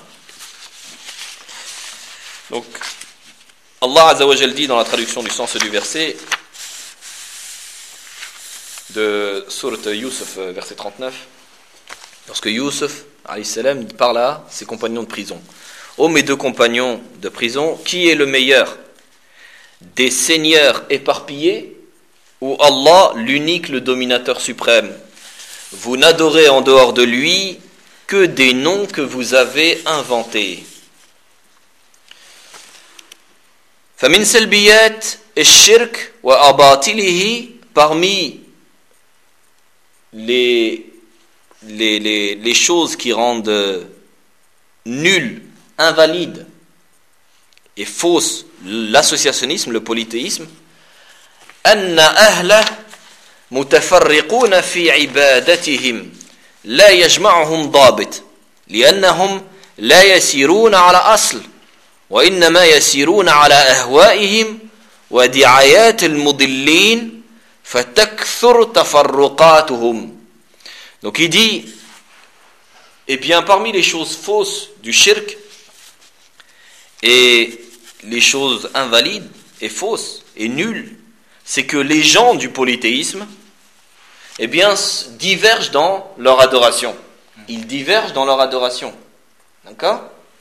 Speaker 1: Donc Allah Azza wa Jal dit dans la traduction du sens du verset de sourate Yusuf, verset trente-neuf, lorsque Yusuf alayhi salam, parle à ses compagnons de prison. Ô mes deux compagnons de prison, qui est le meilleur? Des seigneurs éparpillés ou Allah, l'unique, le dominateur suprême? Vous n'adorez en dehors de lui que des noms que vous avez inventés. فمن سلبيات الشرك وأباطله, parmi les, les, les, les choses qui rendent nul, invalide et fausse l'associationnisme, le polythéisme, أن أهله متفرقون في عبادتهم لا يجمعهم ضابط لأنهم لا يسيرون على أصل وإنما يسيرون على أهوائهم ودعايات المضلين فتكثر تفرقاتهم. Donc il dit, eh bien parmi les choses fausses du shirk et les choses invalides et fausses et nulles, c'est que les gens du polythéisme, eh bien, divergent dans leur adoration. Ils divergent dans leur adoration. D'accord ?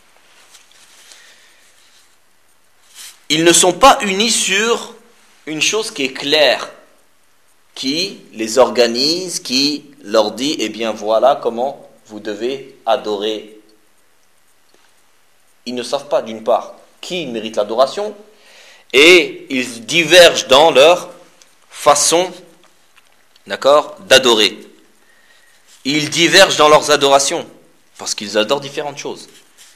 Speaker 1: Ils ne sont pas unis sur une chose qui est claire, qui les organise, qui leur dit, eh bien voilà comment vous devez adorer. Ils ne savent pas, d'une part, qui mérite l'adoration, et ils divergent dans leur façon, d'accord, d'adorer. Ils divergent dans leurs adorations, parce qu'ils adorent différentes choses.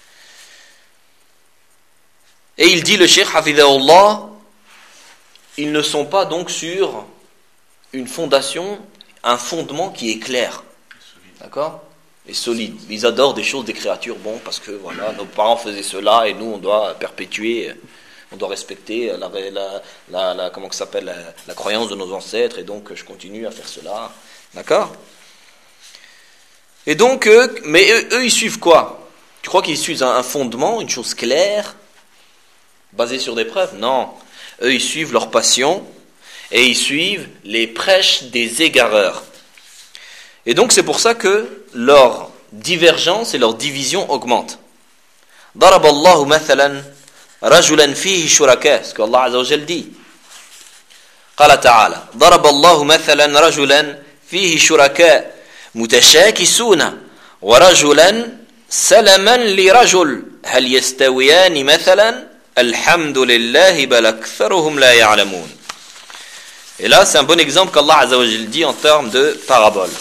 Speaker 1: Et il dit, le cheikh Hafidahullah, ils ne sont pas donc sur une fondation, un fondement qui est clair, d'accord, et solide. Ils adorent des choses, des créatures, bon, parce que voilà, nos parents faisaient cela et nous on doit perpétuer, on doit respecter la, la, la, la comment que ça s'appelle, la, la croyance de nos ancêtres, et donc je continue à faire cela, d'accord. Et donc, eux, mais eux, eux, ils suivent quoi? Tu crois qu'ils suivent un, un fondement, une chose claire, basée sur des preuves? Non. Eux, ils suivent leur passion et ils suivent les prêches des égareurs. Et donc, c'est pour ça que leur divergence et leur division augmentent. ضرب الله مثلا رجلا فيه شركاء, ce qu'Allah Azza wa Jal dit. قال تعالى ضرب الله مثلا رجلا فيه شركاء متشاكسون ورجلا سلما لرجل هل يستويان مثلا الحمد لله بل أكثرهم لا يعلمون. Et là, c'est un bon exemple qu'Allah Azza wa Jal dit en termes de parabole.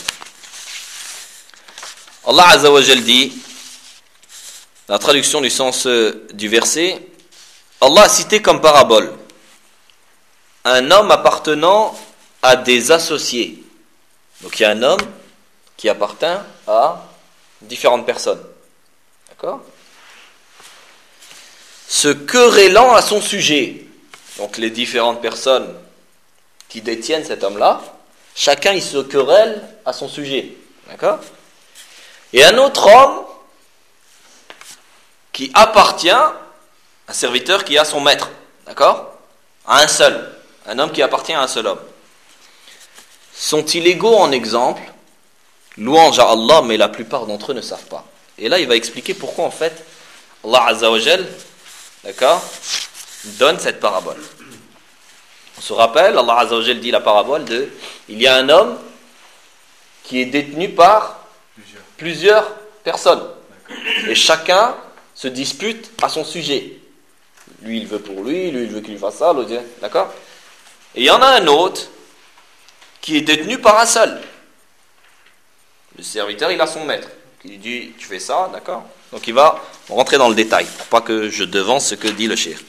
Speaker 1: Allah Azza wa Jal dit, la traduction du sens du verset, Allah a cité comme parabole un homme appartenant à des associés. Donc il y a un homme qui appartient à différentes personnes. D'accord ? Se querellant à son sujet. Donc les différentes personnes qui détiennent cet homme-là, chacun il se querelle à son sujet. D'accord ? Et un autre homme qui appartient, un serviteur qui a son maître. D'accord ? À un seul. Un homme qui appartient à un seul homme. Sont-ils égaux en exemple ? Louange à Allah, mais la plupart d'entre eux ne savent pas. Et là, il va expliquer pourquoi en fait Allah Azza wa Jal, d'accord, donne cette parabole. On se rappelle, Allah Azza wa Jal dit la parabole de, il y a un homme qui est détenu par plusieurs, plusieurs personnes. D'accord. Et chacun se dispute à son sujet. Lui, il veut pour lui, lui, il veut qu'il fasse ça, l'autre, d'accord ? Et il y en a un autre qui est détenu par un seul. Le serviteur, il a son maître, qui lui dit, tu fais ça, d'accord ? Donc il va rentrer dans le détail, pour pas que je devance ce que dit le cheikh.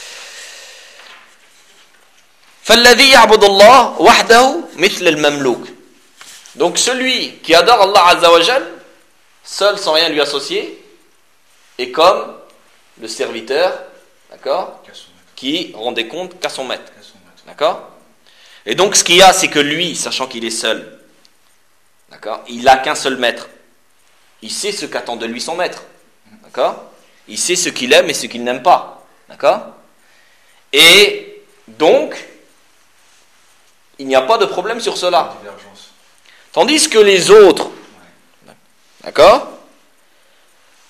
Speaker 1: فَالَّذِي يَعْبُدُ اللَّهُ وَحْدَهُ مِثْلَ الْمَمْلُوكِ. Donc celui qui adore Allah Azza wa Jal, seul sans rien lui associer, est comme le serviteur, d'accord, qui rend des comptes qu'à son maître. D'accord ? Et donc ce qu'il y a, c'est que lui, sachant qu'il est seul, d'accord, il n'a qu'un seul maître. Il sait ce qu'attend de lui son maître. D'accord ? Il sait ce qu'il aime et ce qu'il n'aime pas. D'accord ? Et donc, il n'y a pas de problème sur cela. Tandis que les autres, d'accord,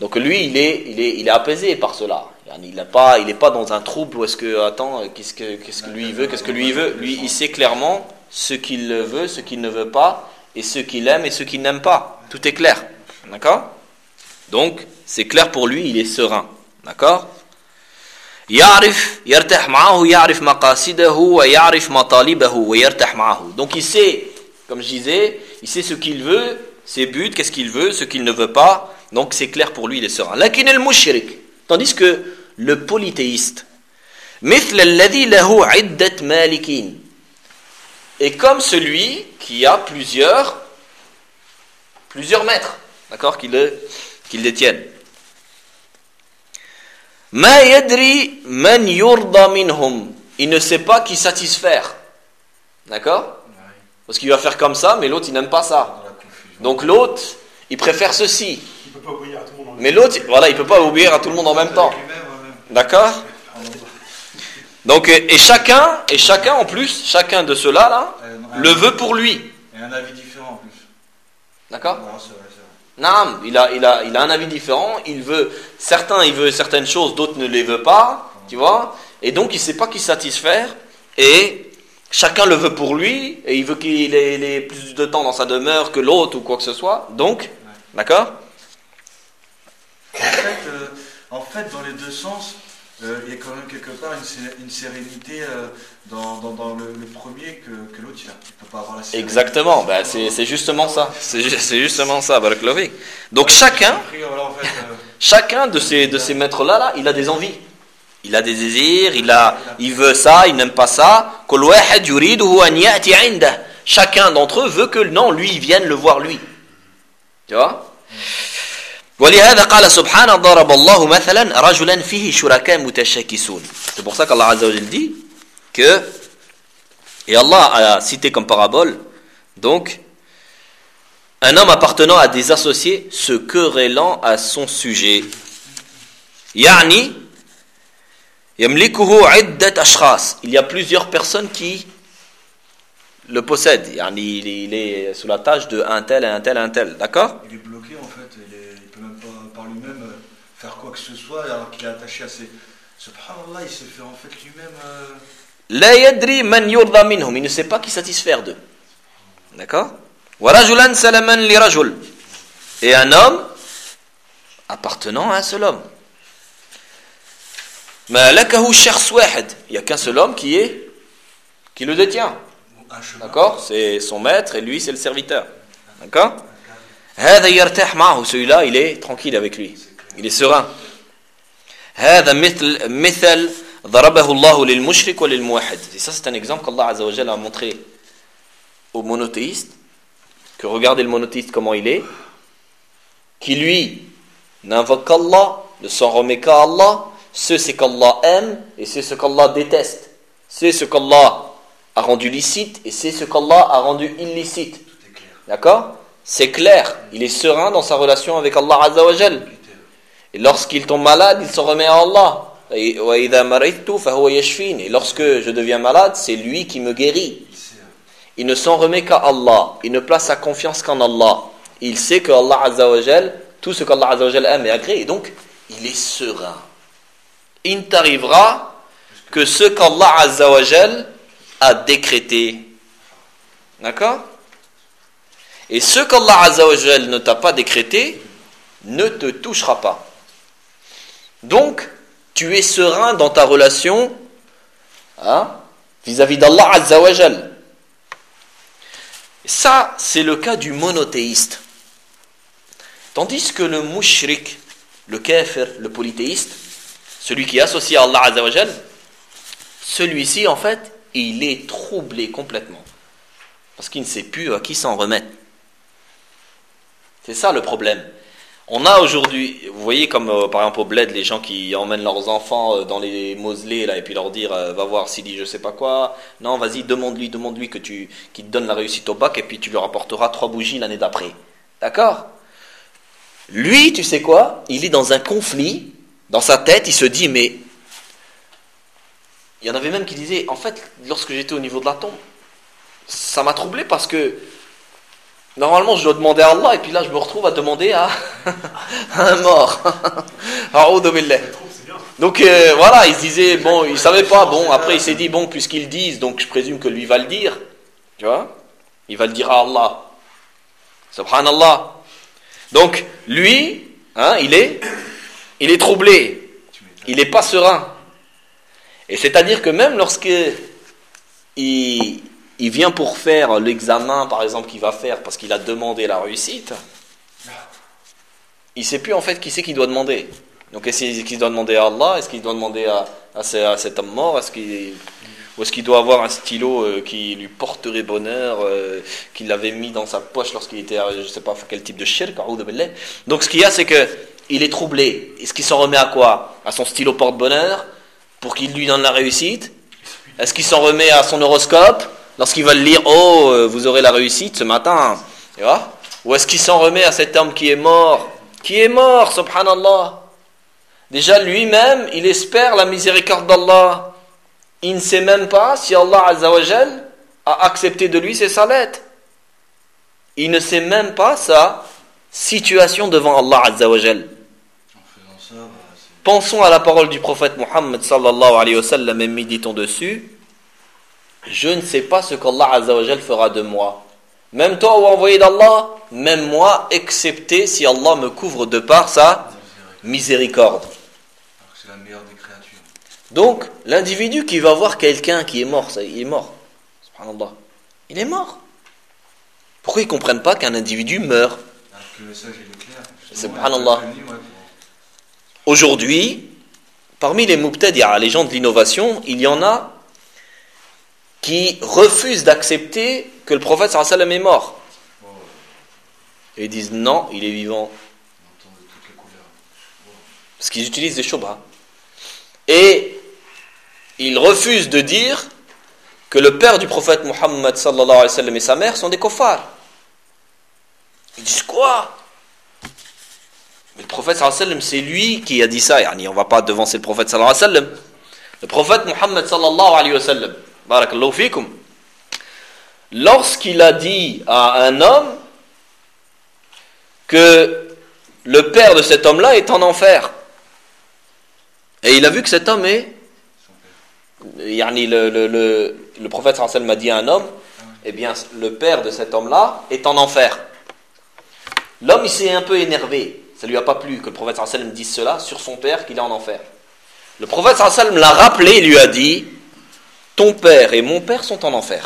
Speaker 1: Donc lui, il est, il est, il est apaisé par cela. Il n'est pas, il est pas dans un trouble où est-ce que, attends, qu'est-ce que, qu'est-ce que lui il veut, qu'est-ce que lui il veut. Lui, il sait clairement ce qu'il veut, ce qu'il ne veut pas, et ce qu'il aime et ce qu'il n'aime pas. Tout est clair. D'accord? Donc, c'est clair pour lui, il est serein. D'accord? يعرف يرتاح معه يعرف مقاصده ويعرف مطالبه ويرتاح معه. Donc il sait, comme je disais, il sait ce qu'il veut, ses buts, qu'est-ce qu'il veut, ce qu'il ne veut pas. Donc c'est clair pour lui, il est serein. لكن المشرك, tandis que le polythéiste, مثل الذي له عدة مالكين, est comme celui qui a plusieurs plusieurs maîtres, d'accord, qui le qui le détiennent. ما يدري من يرضى منهم, il ne sait pas qui satisfaire, d'accord, parce qu'il va faire comme ça, mais l'autre il n'aime pas ça. Donc l'autre il préfère ceci, il peut pas obéir à tout le monde, mais l'autre voilà il peut pas obéir à tout le monde en même temps, d'accord. Donc et chacun et chacun en plus chacun de ceux-là là le veut pour lui.
Speaker 2: Et un avis différent en plus.
Speaker 1: D'accord. Non, il a, il a, il a un avis différent. Il veut certains, il veut certaines choses, d'autres ne les veut pas, tu vois. Et donc il sait pas qui satisfaire. Et chacun le veut pour lui. Et il veut qu'il ait, ait plus de temps dans sa demeure que l'autre ou quoi que ce soit. Donc, ouais. D'accord.
Speaker 2: En fait, euh, en fait, dans les deux sens, euh, il y a quand même quelque part une, une sérénité euh, dans, dans, dans le, le premier que, que l'autre il ne peut pas avoir la sérénité.
Speaker 1: Exactement, ben, c'est, c'est justement ça. C'est, c'est justement ça, Baraklavi. Donc ouais, chacun, voilà, en fait, euh... chacun de ces, de ces maîtres-là, là, il a des envies. Il a des désirs, il, a, il veut ça, il n'aime pas ça. Chacun d'entre eux veut que non, lui, il vienne le voir lui. Tu vois? ولهذا قال سبحانه ضرب الله مثلا رجلا فيه شركاء متشاكسون. C'est pour ça qu'Allah Azza wa Jalla dit que, et Allah a cité comme parabole, donc un homme appartenant à des associés se querellant à son sujet. يعني يملكه عدة أشخاص. Il y a plusieurs personnes qui le possèdent. يعني il est sous la tâche de un tel, un tel, un tel. D'accord?
Speaker 2: Il est bloqué en fait. Il est par lui-même euh, faire quoi que ce soit alors qu'il est attaché à ses... Subhanallah, il s'est fait en fait lui-même...
Speaker 1: La yadri man yurda minhum, il ne sait pas qui satisfaire d'eux. D'accord? Wa rajulan salaman li rajul. Et un homme appartenant à un seul homme. Ma lakahu shakhs wahid, il n'y a qu'un seul homme qui est qui le détient. D'accord? C'est son maître et lui c'est le serviteur. D'accord? هذا يرتاح معه, celui-là il est tranquille avec lui, il est serein. هذا مثل مثل ضربه الله للمشرك وللموحد. Et ça c'est un exemple qu'Allah Azza wa Jalla a montré au monothéiste, que regardez le monothéiste comment il est, qui lui n'invoque qu'Allah, ne s'en remet qu'à Allah, c'est ce qu'Allah aime et c'est ce qu'Allah déteste, c'est ce qu'Allah a rendu licite et c'est ce qu'Allah a rendu illicite. D'accord? C'est clair, il est serein dans sa relation avec Allah Azza wa Jal. Et lorsqu'il tombe malade, il s'en remet à Allah. Et lorsque je deviens malade, c'est lui qui me guérit. Il ne s'en remet qu'à Allah. Il ne place sa confiance qu'en Allah. Il sait que Allah Azza wa Jal, tout ce qu'Allah Azza wa Jal aime et agrée, et donc il est serein. Il ne t'arrivera que ce qu'Allah Azza wa Jal a décrété. D'accord? Et ce qu'Allah Azza wa Jal ne t'a pas décrété ne te touchera pas. Donc, tu es serein dans ta relation hein, vis-à-vis d'Allah Azza wa Jal. Ça, c'est le cas du monothéiste. Tandis que le mushrik, le kafir, le polythéiste, celui qui est associé à Allah Azza wa Jal, celui-ci, en fait, il est troublé complètement. Parce qu'il ne sait plus à qui s'en remettre. C'est ça le problème. On a aujourd'hui, vous voyez comme euh, par exemple au bled, les gens qui emmènent leurs enfants euh, dans les mausolées là, et puis leur dire euh, va voir s'il dit je sais pas quoi, non vas-y demande-lui, demande-lui que tu, qu'il te donne la réussite au bac et puis tu lui rapporteras trois bougies l'année d'après. D'accord? Lui, tu sais quoi? Il est dans un conflit, dans sa tête, il se dit mais... Il y en avait même qui disaient, en fait, lorsque j'étais au niveau de la tombe, ça m'a troublé parce que Normalement, je dois demander à Allah, et puis là, je me retrouve à demander à, à un mort. Donc euh, voilà, il se disait, bon, il savait pas, bon, après il s'est dit, bon, puisqu'ils disent, donc je présume que lui va le dire, tu vois, il va le dire à Allah. Subhanallah. Donc, lui, hein, il est, il est troublé, il n'est pas serein. Et c'est-à-dire que même lorsque il, il vient pour faire l'examen, par exemple, qu'il va faire parce qu'il a demandé la réussite, il ne sait plus en fait qui c'est qu'il doit demander. Donc est-ce qu'il doit demander à Allah? Est-ce qu'il doit demander à, à, ce, à cet homme mort? Est-ce qu'il, ou est-ce qu'il doit avoir un stylo euh, qui lui porterait bonheur, euh, qu'il avait mis dans sa poche lorsqu'il était, je ne sais pas quel type de shirk? Donc ce qu'il y a, c'est qu'il est troublé. Est-ce qu'il s'en remet à quoi? À son stylo porte-bonheur pour qu'il lui donne la réussite? Est-ce qu'il s'en remet à son horoscope lorsqu'il va le lire? Oh, vous aurez la réussite ce matin. Tu vois? Ou est-ce qu'il s'en remet à cet homme qui est mort? Qui est mort, subhanallah. Déjà lui-même, il espère la miséricorde d'Allah. Il ne sait même pas si Allah Azza wa Jal a accepté de lui ses salets. Il ne sait même pas sa situation devant Allah Azza wa Jal. Pensons à la parole du prophète Muhammad sallallahu alayhi wa sallam et méditons dessus. Je ne sais pas ce qu'Allah Azza wa Jal fera de moi. Même toi, ô envoyé d'Allah, même moi, excepté si Allah me couvre de par sa miséricorde.
Speaker 2: C'est la meilleure des créatures.
Speaker 1: Donc, l'individu qui va voir quelqu'un qui est mort, ça, il est mort. Subhanallah. Il est mort. Pourquoi ils ne comprennent pas qu'un individu meurt?
Speaker 2: Alors que le message est clair.
Speaker 1: Subhanallah. Aujourd'hui, parmi les mubtadi'a, les gens de l'innovation, il y en a qui refusent d'accepter que le prophète sallallahu alayhi wa sallam est mort. Et ils disent non, il est vivant. Parce qu'ils utilisent des shubha. Et ils refusent de dire que le père du prophète Muhammad sallallahu alayhi wa sallam et sa mère sont des kuffars. Ils disent quoi? Mais le prophète sallallahu alayhi wa sallam, c'est lui qui a dit ça. Yani, on ne va pas devancer le prophète sallallahu alayhi wa sallam. Le prophète Muhammad sallallahu alayhi wa sallam, barakallahu fikum, lorsqu'il a dit à un homme que le père de cet homme-là est en enfer, et il a vu que cet homme est, yani le, le, le, le prophète sallallahu alayhi wa sallam a dit à un homme, eh bien le père de cet homme-là est en enfer. L'homme il s'est un peu énervé, ça lui a pas plu que le prophète sallallahu alayhi wa sallam dise cela sur son père qu'il est en enfer. Le prophète sallallahu alayhi wa sallam l'a rappelé, il lui a dit, ton père et mon père sont en enfer.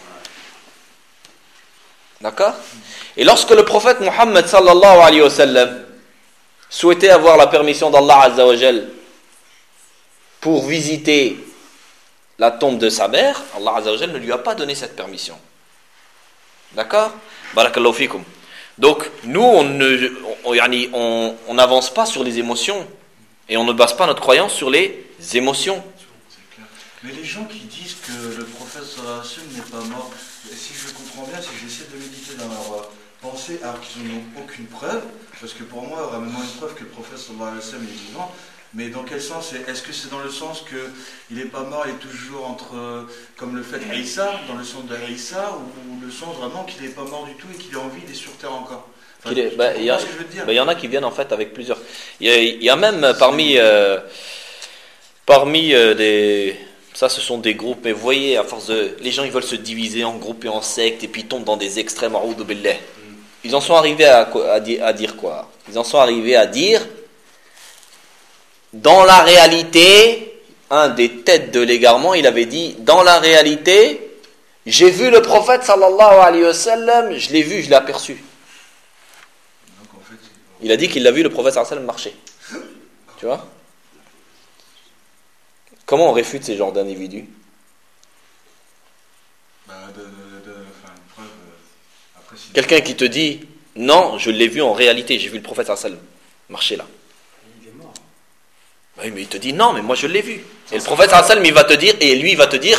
Speaker 1: D'accord? Et lorsque le prophète Muhammad sallallahu alayhi wa sallam souhaitait avoir la permission d'Allah Azza wa Jal pour visiter la tombe de sa mère, Allah Azza wa Jal ne lui a pas donné cette permission. D'accord? Barakallahu fikum. Donc, nous, on ne, on, on, on n'avance pas sur les émotions et on ne base pas notre croyance sur les émotions.
Speaker 2: C'est clair. Mais les gens qui disent que le prophète sallallahu alayhi wa sallam n'est pas mort, si je comprends bien, si j'essaie de méditer dans leur pensée, alors qu'ils n'ont aucune preuve, parce que pour moi, il y aura même une preuve que le prophète sallallahu alayhi wa sallam est vivant, mais dans quel sens? Est-ce que c'est dans le sens qu'il n'est pas mort, il est toujours entre, comme le fait Aïssa, dans le sens de Aïssa, ou, ou le sens vraiment qu'il n'est pas mort du tout et qu'il est en vie, il est sur terre encore? Enfin,
Speaker 1: il bah, y, bah, y en a qui viennent en fait avec plusieurs. Il y, y a même parmi, euh, parmi euh, des. Ça, ce sont des groupes, mais vous voyez, à force de. Les gens, ils veulent se diviser en groupes et en sectes, et puis ils tombent dans des extrêmes. Ils en sont arrivés à, à, à dire quoi? Ils en sont arrivés à dire. Dans la réalité, un des têtes de l'égarement, il avait dit, dans la réalité, j'ai vu le prophète sallallahu alayhi wa sallam, je l'ai vu, je l'ai aperçu. Donc, en fait, il a dit qu'il l'a vu le prophète sallallahu alayhi wa sallam marcher. Tu vois? Comment on réfute ces genres d'individus?
Speaker 2: Bah, de, de, de, enfin, une preuve, euh, après, si
Speaker 1: quelqu'un qui te dit, non, je l'ai vu en réalité, j'ai vu le prophète sallallahu alayhi wa sallam marcher là. Oui, mais il te dit non, mais moi je l'ai vu. Et le prophète sallallahu alayhi wa sallam, il va te dire, et lui il va te dire,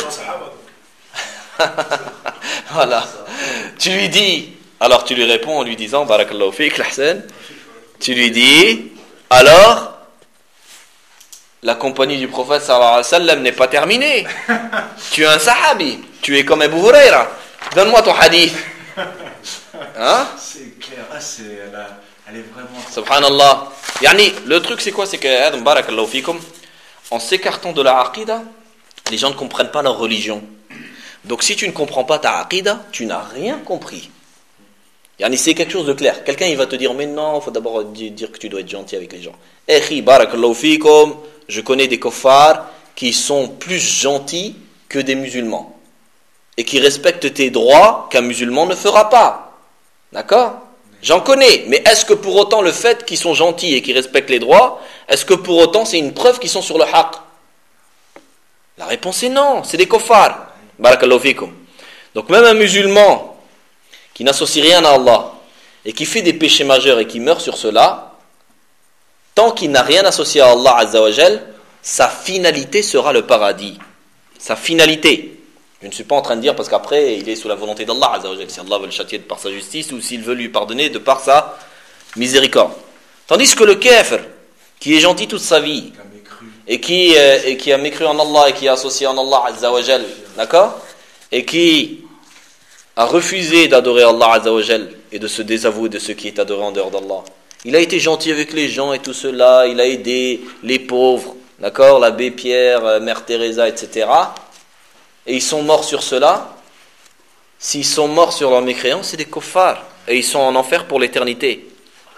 Speaker 1: voilà. Tu lui dis, alors tu lui réponds en lui disant, barakallahu fik, l'ahsan. Tu lui dis, alors, la compagnie du prophète sallallahu alayhi wa sallam n'est pas terminée. Tu es un sahabi, tu es comme Abu Huraira. Donne-moi ton hadith. Hein?
Speaker 2: C'est clair. Ah, c'est, elle, a, elle est vraiment...
Speaker 1: Subhanallah. Yani, le truc c'est quoi? C'est que, barakallahu fikum, en s'écartant de la aqida, les gens ne comprennent pas leur religion. Donc si tu ne comprends pas ta aqida, tu n'as rien compris. Yani, c'est quelque chose de clair. Quelqu'un il va te dire, mais non, il faut d'abord dire que tu dois être gentil avec les gens. Ehi, barakallahu fikum, je connais des kuffars qui sont plus gentils que des musulmans. Et qui respectent tes droits qu'un musulman ne fera pas. D'accord? J'en connais. Mais est-ce que pour autant le fait qu'ils sont gentils et qu'ils respectent les droits, est-ce que pour autant c'est une preuve qu'ils sont sur le haqq? La réponse est non. C'est des kuffars. Barakallahu fikum. Donc même un musulman qui n'associe rien à Allah et qui fait des péchés majeurs et qui meurt sur cela, tant qu'il n'a rien associé à Allah Azza wa Jal, sa finalité sera le paradis. Sa finalité. Je ne suis pas en train de dire parce qu'après il est sous la volonté d'Allah Azza wa Jal, si Allah veut le châtier de par sa justice ou s'il veut lui pardonner de par sa miséricorde. Tandis que le kafir, qui est gentil toute sa vie et qui, euh, et qui a mécru en Allah et qui a associé en Allah Azza wa Jal, d'accord, et qui a refusé d'adorer Allah Azza wa Jal et de se désavouer de ce qui est adoré en dehors d'Allah. Il a été gentil avec les gens et tout cela, il a aidé les pauvres, d'accord, l'abbé Pierre, Mère Teresa, et cetera. Et ils sont morts sur cela. S'ils sont morts sur leur mécréance, c'est des kuffars. Et ils sont en enfer pour l'éternité.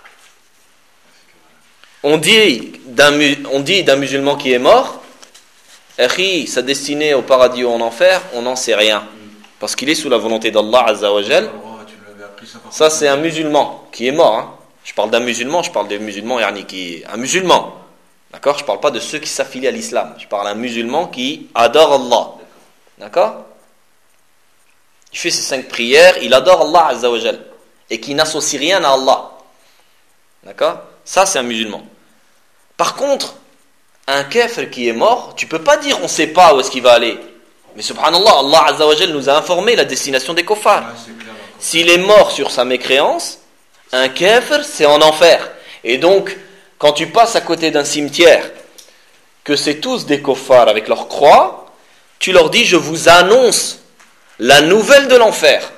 Speaker 1: On dit d'un, on dit d'un musulman qui est mort, sa destinée au paradis ou en enfer, on n'en sait rien. Parce qu'il est sous la volonté d'Allah Azza wa Jal. Ça, c'est un musulman qui est mort. Hein. Je parle d'un musulman, je parle des musulmans, yani, qui un musulman. D'accord? Je ne parle pas de ceux qui s'affilient à l'islam. Je parle d'un musulman qui adore Allah. D'accord? Il fait ses cinq prières, il adore Allah Azza wa Jal. Et qui n'associe rien à Allah. D'accord? Ça, c'est un musulman. Par contre, un kafir qui est mort, tu ne peux pas dire on ne sait pas où est-ce qu'il va aller. Mais subhanallah, Allah Azza wa Jal nous a informé la destination des kuffars. S'il est mort sur sa mécréance, un kafir, c'est en enfer. Et donc, quand tu passes à côté d'un cimetière, que c'est tous des kuffars avec leur croix, tu leur dis, je vous annonce la nouvelle de l'enfer.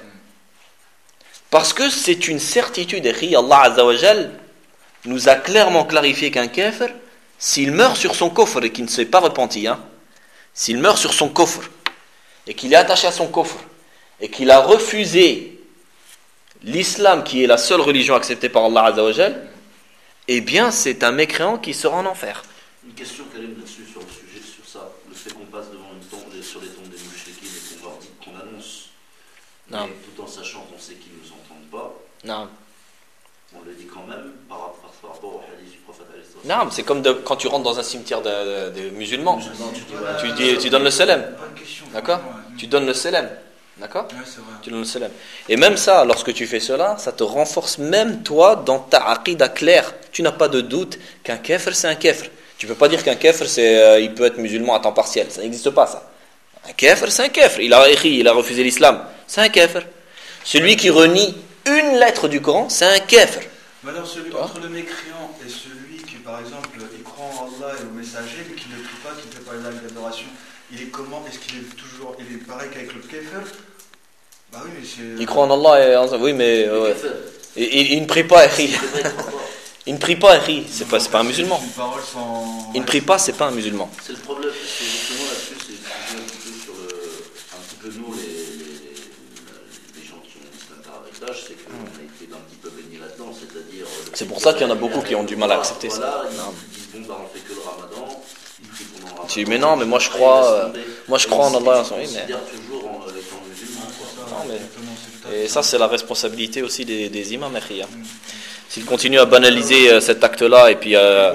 Speaker 1: Parce que c'est une certitude. Et Allah Azza wa Jal nous a clairement clarifié qu'un kafir, s'il meurt sur son kufr et qu'il ne s'est pas repenti, hein, s'il meurt sur son kufr et qu'il est attaché à son kufr et qu'il a refusé l'islam qui est la seule religion acceptée par Allah Azza wa Jal, eh bien c'est un mécréant qui sera en enfer.
Speaker 3: Une question Karim là-dessus sur le sujet, sur ça, le fait qu'on passe devant une tombe, sur les tombes des mouchriquines et qu'on leur dit qu'on annonce, non. Mais tout en sachant qu'on sait qu'ils ne nous entendent pas, non. On le dit quand même par, par, par rapport au hadith du prophète.
Speaker 1: Non, mais c'est comme de, quand tu rentres dans un cimetière de, de, de musulmans, musulmans tu, dis, ouais, tu, dis, tu donnes le salam, d'accord, tu donnes le salam. D'accord? Ouais, c'est vrai. Tu donnes le salam. Et même ça, lorsque tu fais cela, ça te renforce même toi dans ta aqida claire. Tu n'as pas de doute qu'un kafir c'est un kafir. Tu ne peux pas dire qu'un kafir c'est, euh, il peut être musulman à temps partiel. Ça n'existe pas ça. Un kafir c'est un kafir. Il a écrit, il a refusé l'islam. C'est un kafir. Celui qui renie une lettre du Coran, c'est un kafir.
Speaker 2: Mais alors celui, entre le mécréant et celui qui par exemple il croit en Allah et au messager mais qui ne prie pas, qui ne fait pas l'acte d'adoration, il est comment? Est-ce qu'il est toujours, il est pareil qu'avec le kafir? Bah oui, mais c'est...
Speaker 1: Il croit en Allah et en... Oui, mais... Euh, il, il, il ne prie pas, il, il ne prie pas, il, c'est pas, c'est pas un musulman. Il ne prie pas, c'est pas un musulman.
Speaker 3: C'est le problème, parce que justement là-dessus, c'est un petit peu sur le... Un petit peu nous, les, les, les gens qui ont l'islam avec l'âge, c'est qu'on a été un petit peu baignés là-dedans, c'est-à-dire...
Speaker 1: C'est pour ça qu'il y en a beaucoup qui ont du mal à accepter
Speaker 3: voilà,
Speaker 1: ça.
Speaker 3: Ils disent, bon, bah on fait que le ramadan, ils prient pendant le ramadan.
Speaker 1: Tu dis, mais non, mais moi je crois... Moi je crois en Allah.
Speaker 3: Ils considèrent toujours en, avec un musulman, quoi.
Speaker 1: Non, mais... Et ça, c'est la responsabilité aussi des, des imams. S'ils continuent à banaliser euh, cet acte-là, et puis. Euh...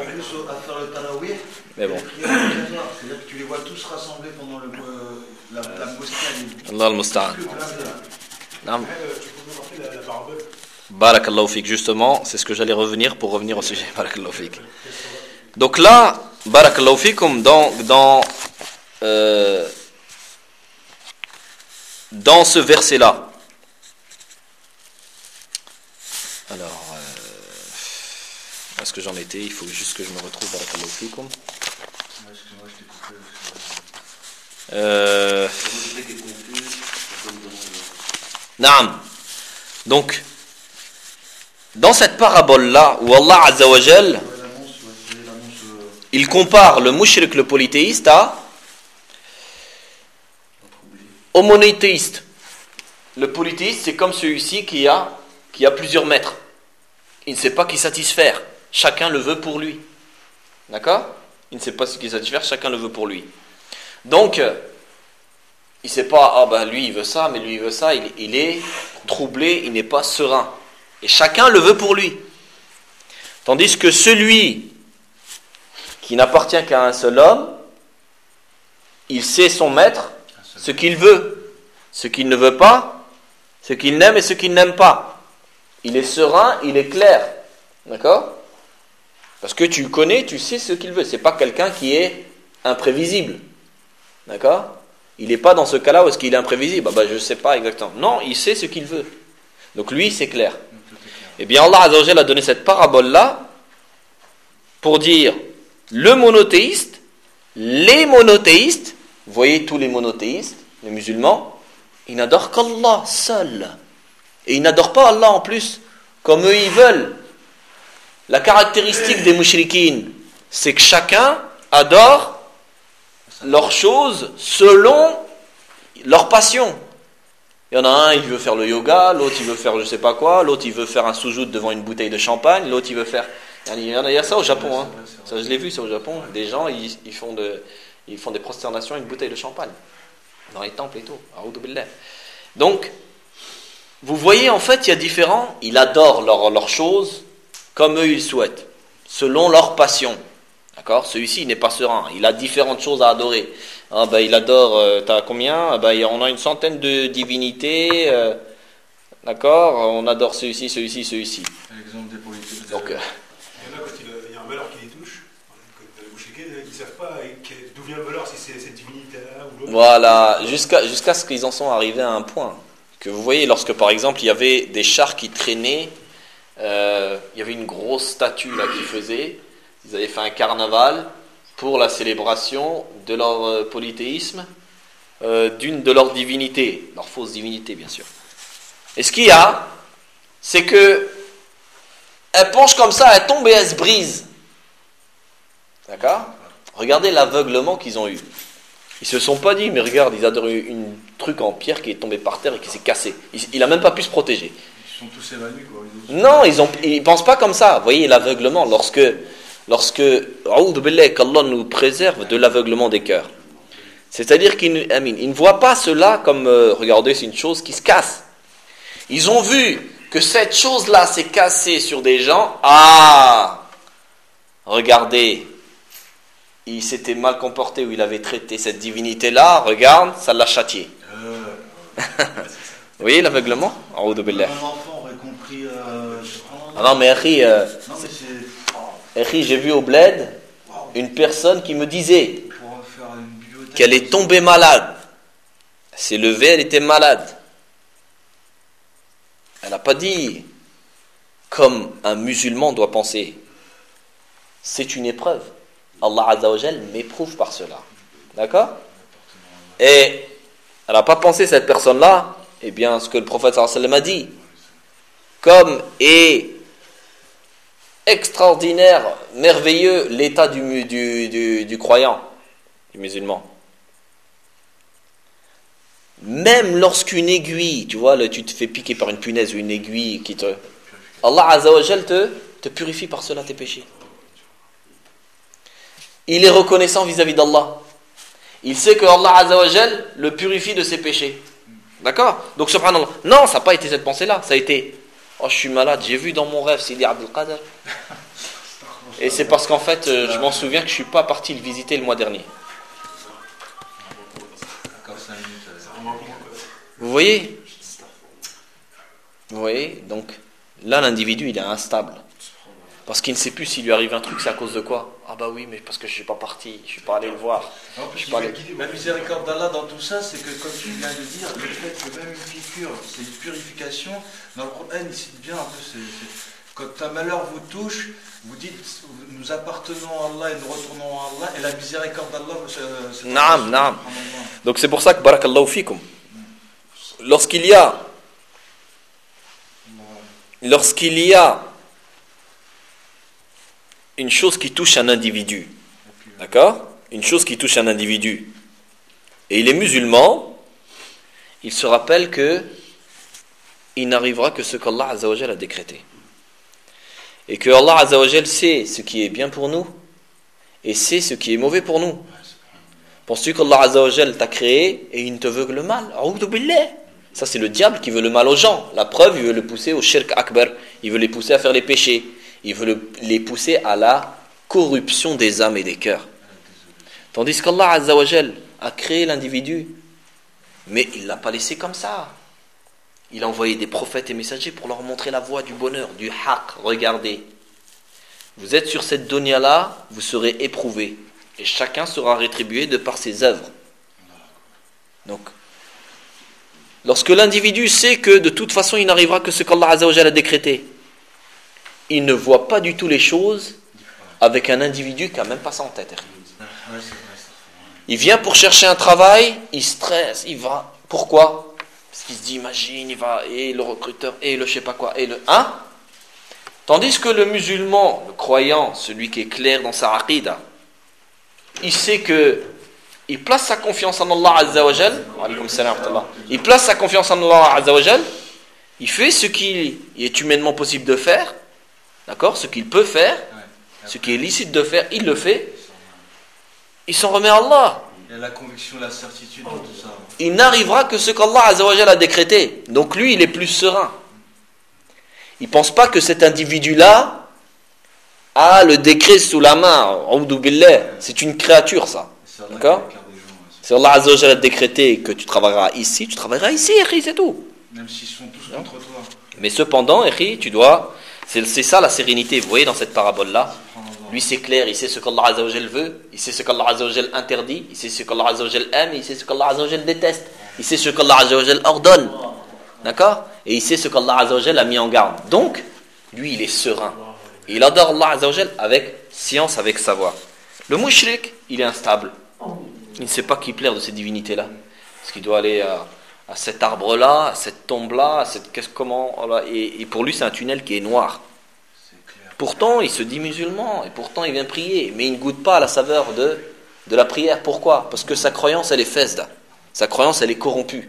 Speaker 1: Mais bon.
Speaker 2: C'est-à-dire que tu les vois tous rassemblés pendant le, la, la mosquée.
Speaker 1: Allah al-Musta'an. Barakallahu fik, justement, c'est ce que j'allais revenir pour revenir au sujet. Barakallahu fik. Donc là, Barakallahu fikum, dans. dans euh, dans ce verset-là. Alors, euh, est-ce que j'en étais? Il faut juste que je me retrouve. Barakallahu fikum.
Speaker 2: Excuse-moi, je t'ai coupé.
Speaker 1: Euh... Naam. Donc, dans cette parabole-là, où Allah Azza wa Jal, il compare le mushrik, le polythéiste, à au monothéiste. Le polythéiste, c'est comme celui-ci qui a, qui a plusieurs maîtres. Il ne sait pas qui satisfaire. Chacun le veut pour lui. D'accord ? Il ne sait pas ce qui satisfaire, chacun le veut pour lui. Donc, il ne sait pas, ah ben lui il veut ça, mais lui il veut ça, il, il est troublé, il n'est pas serein. Et chacun le veut pour lui. Tandis que celui qui n'appartient qu'à un seul homme, il sait son maître, ce qu'il veut, ce qu'il ne veut pas, ce qu'il n'aime et ce qu'il n'aime pas. Il est serein, il est clair. D'accord ? Parce que tu le connais, tu sais ce qu'il veut. C'est pas quelqu'un qui est imprévisible. D'accord ? Il n'est pas dans ce cas-là où est-ce qu'il est imprévisible. Ah bah, je ne sais pas exactement. Non, il sait ce qu'il veut. Donc lui, c'est clair. Eh bien, Allah Azza wa Jalla a donné cette parabole-là pour dire le monothéiste, les monothéistes, vous voyez tous les monothéistes, les musulmans, ils n'adorent qu'Allah seul. Et ils n'adorent pas Allah en plus, comme eux ils veulent. La caractéristique des mushrikines, c'est que chacun adore leurs choses selon leur passion. Il y en a un, il veut faire le yoga, l'autre il veut faire je sais pas quoi, l'autre il veut faire un soujoud devant une bouteille de champagne, l'autre il veut faire... Il y, en a, il y a ça au Japon, hein. Ça, je l'ai vu ça au Japon. Des gens, ils, ils, font de, ils font des prosternations avec une bouteille de champagne. Dans les temples et tout. Donc, vous voyez en fait, il y a différents, ils adorent leurs leur choses comme eux ils souhaitent, selon leur passion. D'accord ? Celui-ci il n'est pas serein, il a différentes choses à adorer. Ah ben, il adore, euh, t'as combien ? Ah ben, on a une centaine de divinités, euh, d'accord ? On adore celui-ci, celui-ci, celui-ci.
Speaker 2: L'exemple des politiques.
Speaker 1: Donc, euh,
Speaker 4: il y en a quand il, il y a un malheur qui les touche, ils ne savent pas d'où vient le malheur, si c'est cette divinité-là ou l'autre.
Speaker 1: Voilà, jusqu'à, jusqu'à ce qu'ils en sont arrivés à un point. Que vous voyez, lorsque par exemple il y avait des chars qui traînaient, euh, il y avait une grosse statue là qui faisait, ils avaient fait un carnaval pour la célébration de leur euh, polythéisme, euh, d'une de leurs divinités, leur fausse divinité bien sûr. Et ce qu'il y a, c'est que elle penche comme ça, elle tombe et elle se brise. D'accord ? Regardez l'aveuglement qu'ils ont eu. Ils se sont pas dit, mais regarde, ils adorent une truc en pierre qui est tombé par terre et qui s'est cassé. Il n'a même pas pu se protéger.
Speaker 2: Ils sont tous évanouis, quoi. Ils
Speaker 1: non, ils ont, ils pensent pas comme ça. Vous voyez l'aveuglement, lorsque, lorsque, qu'Allah nous préserve de l'aveuglement des cœurs. C'est-à-dire qu'ils I mean, ils ne voient pas cela comme, euh, regardez, c'est une chose qui se casse. Ils ont vu que cette chose-là s'est cassée sur des gens. Ah, regardez. Il s'était mal comporté ou il avait traité cette divinité-là, regarde, ça l'a châtié. Euh... Vous voyez l'aveuglement ?
Speaker 2: Un enfant aurait compris. Euh...
Speaker 1: Ah non, mais Akhi, euh, non, mais c'est... Akhi, j'ai vu au bled une personne qui me disait qu'elle est tombée malade. Elle s'est levée, elle était malade. Elle n'a pas dit comme un musulman doit penser. C'est une épreuve. Allah Azza wa Jal m'éprouve par cela. D'accord ? Et elle n'a pas pensé, cette personne-là, eh bien, ce que le prophète sallallahu alayhi wa sallam a dit, comme est extraordinaire, merveilleux l'état du, du, du, du croyant, du musulman. Même lorsqu'une aiguille, tu vois, là, tu te fais piquer par une punaise ou une aiguille qui te... Allah Azza wa Jal te, te purifie par cela tes péchés. Il est reconnaissant vis-à-vis d'Allah. Il sait que Allah Azza wa Jal le purifie de ses péchés. D'accord ? Donc subhanallah. Non, ça n'a pas été cette pensée-là. Ça a été, oh je suis malade, j'ai vu dans mon rêve Sidi Abdul Qadir. Et c'est parce qu'en fait, euh, je m'en souviens que je ne suis pas parti le visiter le mois dernier. Vous voyez ? Vous voyez ? Donc là, l'individu, il est instable. Parce qu'il ne sait plus s'il lui arrive un truc, c'est à cause de quoi ? Ah bah oui, mais parce que je ne suis pas parti, je ne suis pas allé le voir.
Speaker 2: Non, je suis pas allé... La miséricorde d'Allah dans tout ça, c'est que comme tu viens de dire, le fait que même une piqûre, c'est une purification, dans le Coran, il cite bien un peu, c'est, c'est, quand un malheur vous touche, vous dites, nous appartenons à Allah et nous retournons à Allah, et la miséricorde d'Allah, c'est... c'est
Speaker 1: naam, naam. Donc c'est pour ça que barakallahu fikum. Lorsqu'il y a lorsqu'il y a une chose qui touche un individu, d'accord? Une chose qui touche un individu, et il est musulman, il se rappelle que il n'arrivera que ce qu'Allah Azza wa Jal a décrété. Et que Allah Azza wa Jal sait ce qui est bien pour nous et sait ce qui est mauvais pour nous. Penses-tu qu'Allah Azza wa Jal t'a créé et il ne te veut que le mal? A'udhu billah. Ça, c'est le diable qui veut le mal aux gens. La preuve, il veut les pousser au shirk akbar, il veut les pousser à faire les péchés, il veut le, les pousser à la corruption des âmes et des cœurs. Tandis qu'Allah Azza wa Jal a créé l'individu, mais il ne l'a pas laissé comme ça. Il a envoyé des prophètes et messagers pour leur montrer la voie du bonheur, du haqq. Regardez, vous êtes sur cette dunya-là, vous serez éprouvés, et chacun sera rétribué de par ses œuvres. Donc, lorsque l'individu sait que de toute façon il n'arrivera que ce qu'Allah Azza wa Jalla a décrété, il ne voit pas du tout les choses avec un individu qui n'a même pas ça en tête. Il vient pour chercher un travail, il stresse, il va. Pourquoi ? Parce qu'il se dit, imagine, il va, et le recruteur, et le je sais pas quoi, et le... Hein ? Tandis que le musulman, le croyant, celui qui est clair dans sa aqida, il sait que il place sa confiance en Allah Azza wa Jal, il place sa confiance en Allah Azza wa Jal, il fait ce qu'il est humainement possible de faire, d'accord, ce qu'il peut faire, ce qui est licite de faire, il le fait, il s'en remet à Allah.
Speaker 2: Il y a la conviction, la certitude, tout ça.
Speaker 1: Il n'arrivera que ce qu'Allah Azza wa Jal a décrété. Donc lui, il est plus serein. Il ne pense pas que cet individu-là a le décret sous la main. C'est une créature, ça. D'accord ? Si Allah Azza wa Jal a décrété que tu travailleras ici, tu travailleras ici, c'est tout.
Speaker 2: Même s'ils sont tous contre toi.
Speaker 1: Mais cependant, tu dois... C'est, c'est ça la sérénité. Vous voyez dans cette parabole-là, lui c'est clair, il sait ce qu'Allah Azza wa Jal veut, il sait ce qu'Allah Azza wa Jal interdit, il sait ce qu'Allah Azza wa Jal aime, il sait ce qu'Allah Azza wa Jal déteste, il sait ce qu'Allah Azza wa Jal ordonne, d'accord ? Et il sait ce qu'Allah Azza wa Jal a mis en garde. Donc, lui il est serein. Et il adore Allah Azza wa Jal avec science, avec savoir. Le mushrik, il est instable. Il ne sait pas qui plaire de ces divinités-là. Parce qu'il doit aller à, à cet arbre-là, à cette tombe-là, à cette... Qu'est-ce, comment, et, et pour lui c'est un tunnel qui est noir. Pourtant, il se dit musulman, et pourtant il vient prier, mais il ne goûte pas à la saveur de, de la prière. Pourquoi ? Parce que sa croyance, elle est fesda. Sa croyance, elle est corrompue.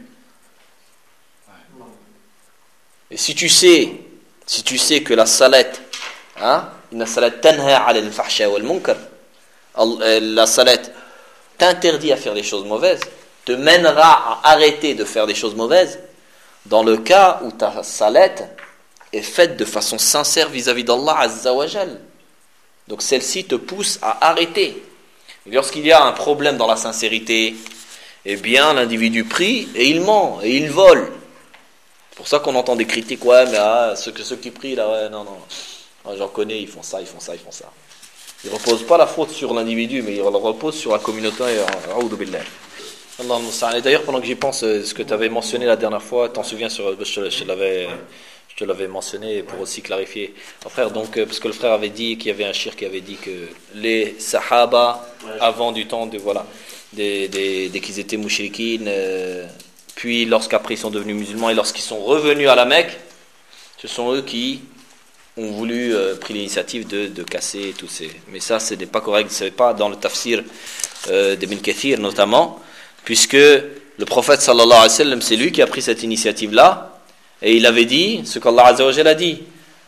Speaker 1: Et si tu sais, si tu sais que la salat, hein, la salat tanha ala al-fahsha wal munkar, la salat t'interdit à faire des choses mauvaises, te mènera à arrêter de faire des choses mauvaises, dans le cas où ta salat est faite de façon sincère vis-à-vis d'Allah Azza wa Jal. Donc celle-ci te pousse à arrêter. Et lorsqu'il y a un problème dans la sincérité, eh bien l'individu prie et il ment et il vole. C'est pour ça qu'on entend des critiques, ouais mais ah, ceux, ceux qui prient là, ouais non non, ah, j'en connais, ils font ça, ils font ça, ils font ça. Ils ne reposent pas la faute sur l'individu, mais ils le reposent sur la communauté. A'udhu billah. Allah al-Musta'an. Et d'ailleurs, pendant que j'y pense, ce que tu avais mentionné la dernière fois, t'en souviens, sur, je, te, je, l'avais, je te l'avais mentionné pour aussi clarifier. Oh, frère, donc, parce que le frère avait dit qu'il y avait un shir qui avait dit que les sahaba, avant du temps de voilà, dès, dès, dès qu'ils étaient mouchriquines, euh, puis lorsqu'après ils sont devenus musulmans et lorsqu'ils sont revenus à la Mecque, ce sont eux qui ont voulu euh, pris l'initiative de, de casser tous ces. Mais ça, ce n'est pas correct. Ce n'est pas dans le tafsir euh, d'Ibn Kathir notamment, puisque le prophète sallallahu alayhi wa sallam, c'est lui qui a pris cette initiative-là, et il avait dit ce qu'Allah Azza wa Jalla a dit.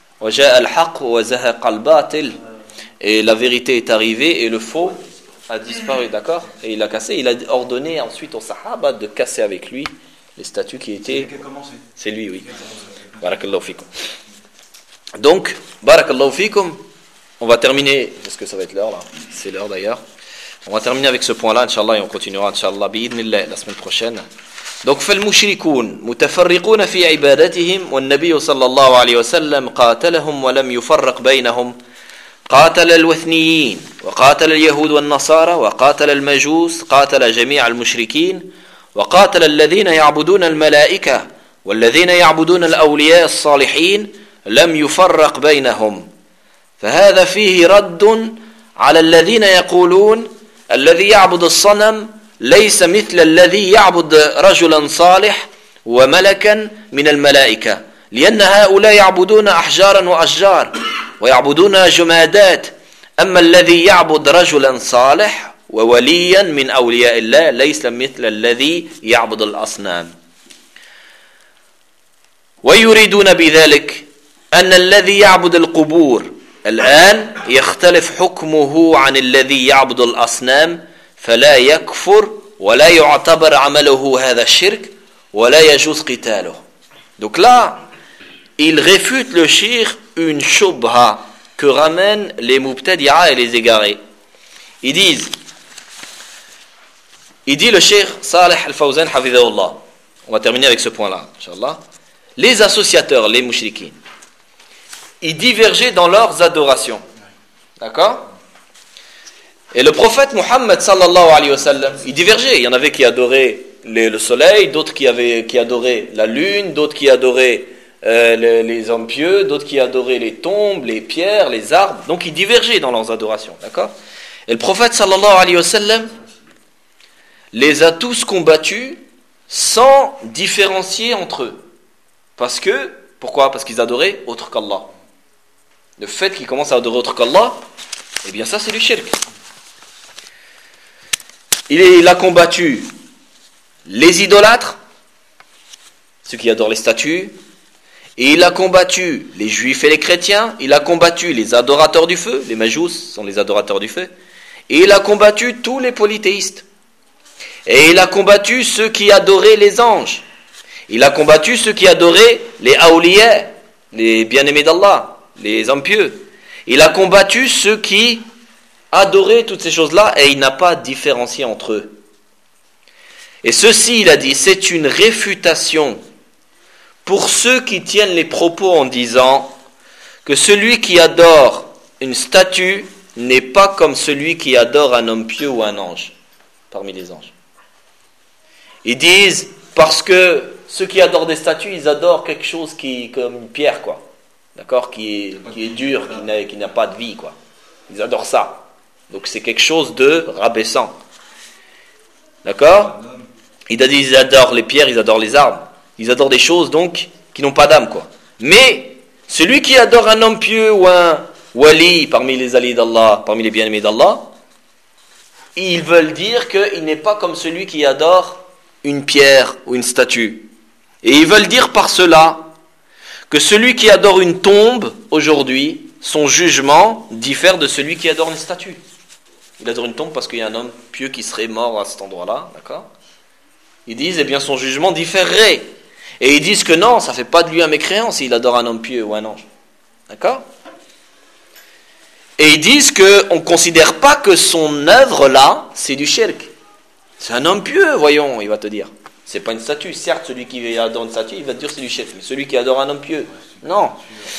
Speaker 1: Et la vérité est arrivée et le faux a disparu, d'accord ? Et il a cassé. Il a ordonné ensuite aux sahaba de casser avec lui les statues qui étaient. C'est lui, oui. Barakallahu fikum. Donc, barakallahu fikum, on va terminer, parce que ça va être l'heure là, c'est l'heure d'ailleurs. On va terminer avec ce point-là, Inch'Allah, et on continuera, Inch'Allah, bi'idhnillah, la semaine prochaine. Donc, فالمشركون متفرقون في عبادتهم والنبي صلى الله عليه وسلم قاتلهم ولم يفرق بينهم قاتل الوثنيين وقاتل اليهود والنصارى وقاتل المجوس قاتل جميع المشركين وقاتل الذين يعبدون الملائكة والذين يعبدون الأولياء الصالحين لم يفرق بينهم فهذا فيه رد على الذين يقولون الذي يعبد الصنم ليس مثل الذي يعبد رجلا صالح وملكا من الملائكة لأن هؤلاء يعبدون أحجارا وأشجار ويعبدون جمادات أما الذي يعبد رجلا صالح ووليا من أولياء الله ليس مثل الذي يعبد الأصنام ويريدون بذلك أن الذي يعبد القبور الآن يختلف حكمه عن الذي يعبد الأصنام فلا يكفر ولا يعتبر عمله هذا الشرك ولا يجوز قتاله. Donc là, il réfute le shirk, une shubha que ramènent les mubtadi'a et les égarés. Ils disent, il dit le cheikh Salih al-Fawzan hafidhahullah, on va terminer avec ce point-là, inchallah. Les associateurs, les mushrikines, ils divergeaient dans leurs adorations. D'accord? Et le prophète Muhammad sallallahu alayhi wa sallam, il divergeait. Il y en avait qui adoraient les, le soleil, d'autres qui, avaient, qui adoraient la lune, d'autres qui adoraient euh, les, les hommes pieux, d'autres qui adoraient les tombes, les pierres, les arbres. Donc ils divergeaient dans leurs adorations. D'accord? Et le prophète sallallahu alayhi wa sallam les a tous combattus sans différencier entre eux. Parce que, pourquoi? Parce qu'ils adoraient autre qu'Allah. Le fait qu'ils commencent à adorer autre qu'Allah, eh bien ça c'est du shirk. Il, est, il a combattu les idolâtres, ceux qui adorent les statues, et il a combattu les juifs et les chrétiens, il a combattu les adorateurs du feu, les majous sont les adorateurs du feu, et il a combattu tous les polythéistes. Et il a combattu ceux qui adoraient les anges. Il a combattu ceux qui adoraient les awliya, les bien-aimés d'Allah, les hommes pieux. Il a combattu ceux qui adoraient toutes ces choses-là et il n'a pas différencié entre eux. Et ceci, il a dit, c'est une réfutation pour ceux qui tiennent les propos en disant que celui qui adore une statue n'est pas comme celui qui adore un homme pieux ou un ange, parmi les anges. Ils disent, parce que ceux qui adorent des statues, ils adorent quelque chose qui, comme une pierre, quoi. D'accord, qui est, qui est dur, qui n'a, qui n'a pas de vie, quoi. Ils adorent ça. Donc c'est quelque chose de rabaissant. D'accord? Ils disent, ils adorent les pierres, ils adorent les arbres. Ils adorent des choses, donc, qui n'ont pas d'âme, quoi. Mais, celui qui adore un homme pieux ou un wali parmi les alliés d'Allah, parmi les bien-aimés d'Allah, ils veulent dire qu'il n'est pas comme celui qui adore une pierre ou une statue. Et ils veulent dire par cela que celui qui adore une tombe aujourd'hui, son jugement diffère de celui qui adore une statue. Il adore une tombe parce qu'il y a un homme pieux qui serait mort à cet endroit-là, d'accord? Ils disent, eh bien son jugement différerait. Et ils disent que non, ça ne fait pas de lui un mécréant s'il adore un homme pieux ou un ange. D'accord? Et ils disent qu'on ne considère pas que son œuvre là, c'est du shirk. C'est un homme pieux, voyons, il va te dire. C'est pas une statue. Certes, celui qui adore une statue, il va te dire c'est du shirk. Mais celui qui adore un homme pieux, non.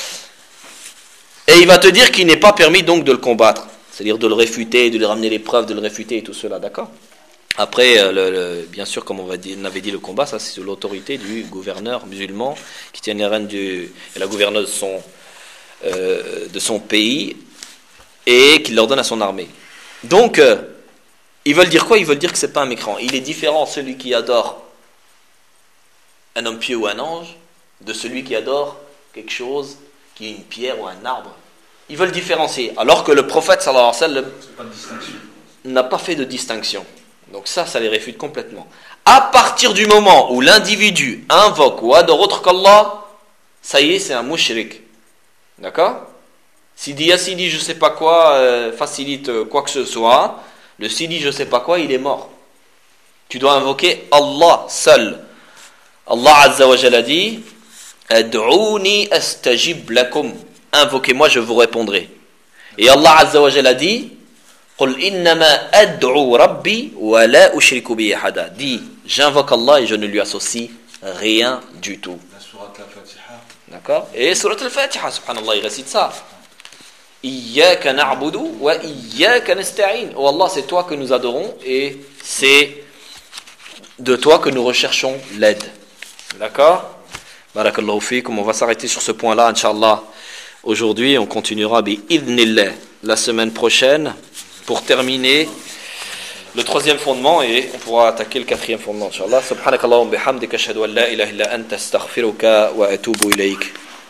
Speaker 1: Et il va te dire qu'il n'est pas permis donc de le combattre. C'est-à-dire de le réfuter, de lui ramener les preuves, de le réfuter et tout cela, d'accord? Après, le, le, bien sûr, comme on, va dire, on avait dit, le combat, ça c'est sous l'autorité du gouverneur musulman qui tient les rênes du, et la gouverneuse de son, euh, de son pays et qui l'ordonne à son armée. Donc, euh, ils veulent dire quoi? Ils veulent dire que c'est pas un mécréant. Il est différent celui qui adore un homme pieux ou un ange de celui qui adore quelque chose qui est une pierre ou un arbre. Ils veulent différencier, alors que le prophète sallallahu alayhi wa sallam n'a pas fait de distinction. Donc ça, ça les réfute complètement. À partir du moment où l'individu invoque ou adore autre qu'Allah, ça y est, c'est un mushrik. D'accord? S'il dit, ah, s'il dit je sais pas quoi, euh, facilite euh, quoi que ce soit, le s'il dit je sais pas quoi, il est mort. Tu dois invoquer Allah seul. Allah Azza wa Jalla dit, Ad'ouni astajib lakum. Invoquez-moi, je vous répondrai. Et Allah Azza wa Jalla dit, Qul innama ad'u rabbi wa la ushriku bihi ahada. Dis, j'invoque Allah et je ne lui associe rien du tout.
Speaker 2: La sourate al-Fatiha.
Speaker 1: D'accord? Et sourate al-Fatiha, subhanallah, il récite ça. Iyyaka na'budu wa iyyaka nasta'in. Oh Allah, c'est toi que nous adorons et c'est de toi que nous recherchons l'aide. D'accord? Barakallahu fikum. On va s'arrêter sur ce point-là, Inch'Allah. Aujourd'hui, on continuera bi idnillah la semaine prochaine pour terminer le troisième fondement et on pourra attaquer le quatrième fondement, Inch'Allah. Subhanakallahumma bihamdika ashhadu an la ilaha illa anta astaghfiruka wa atubu ilayk.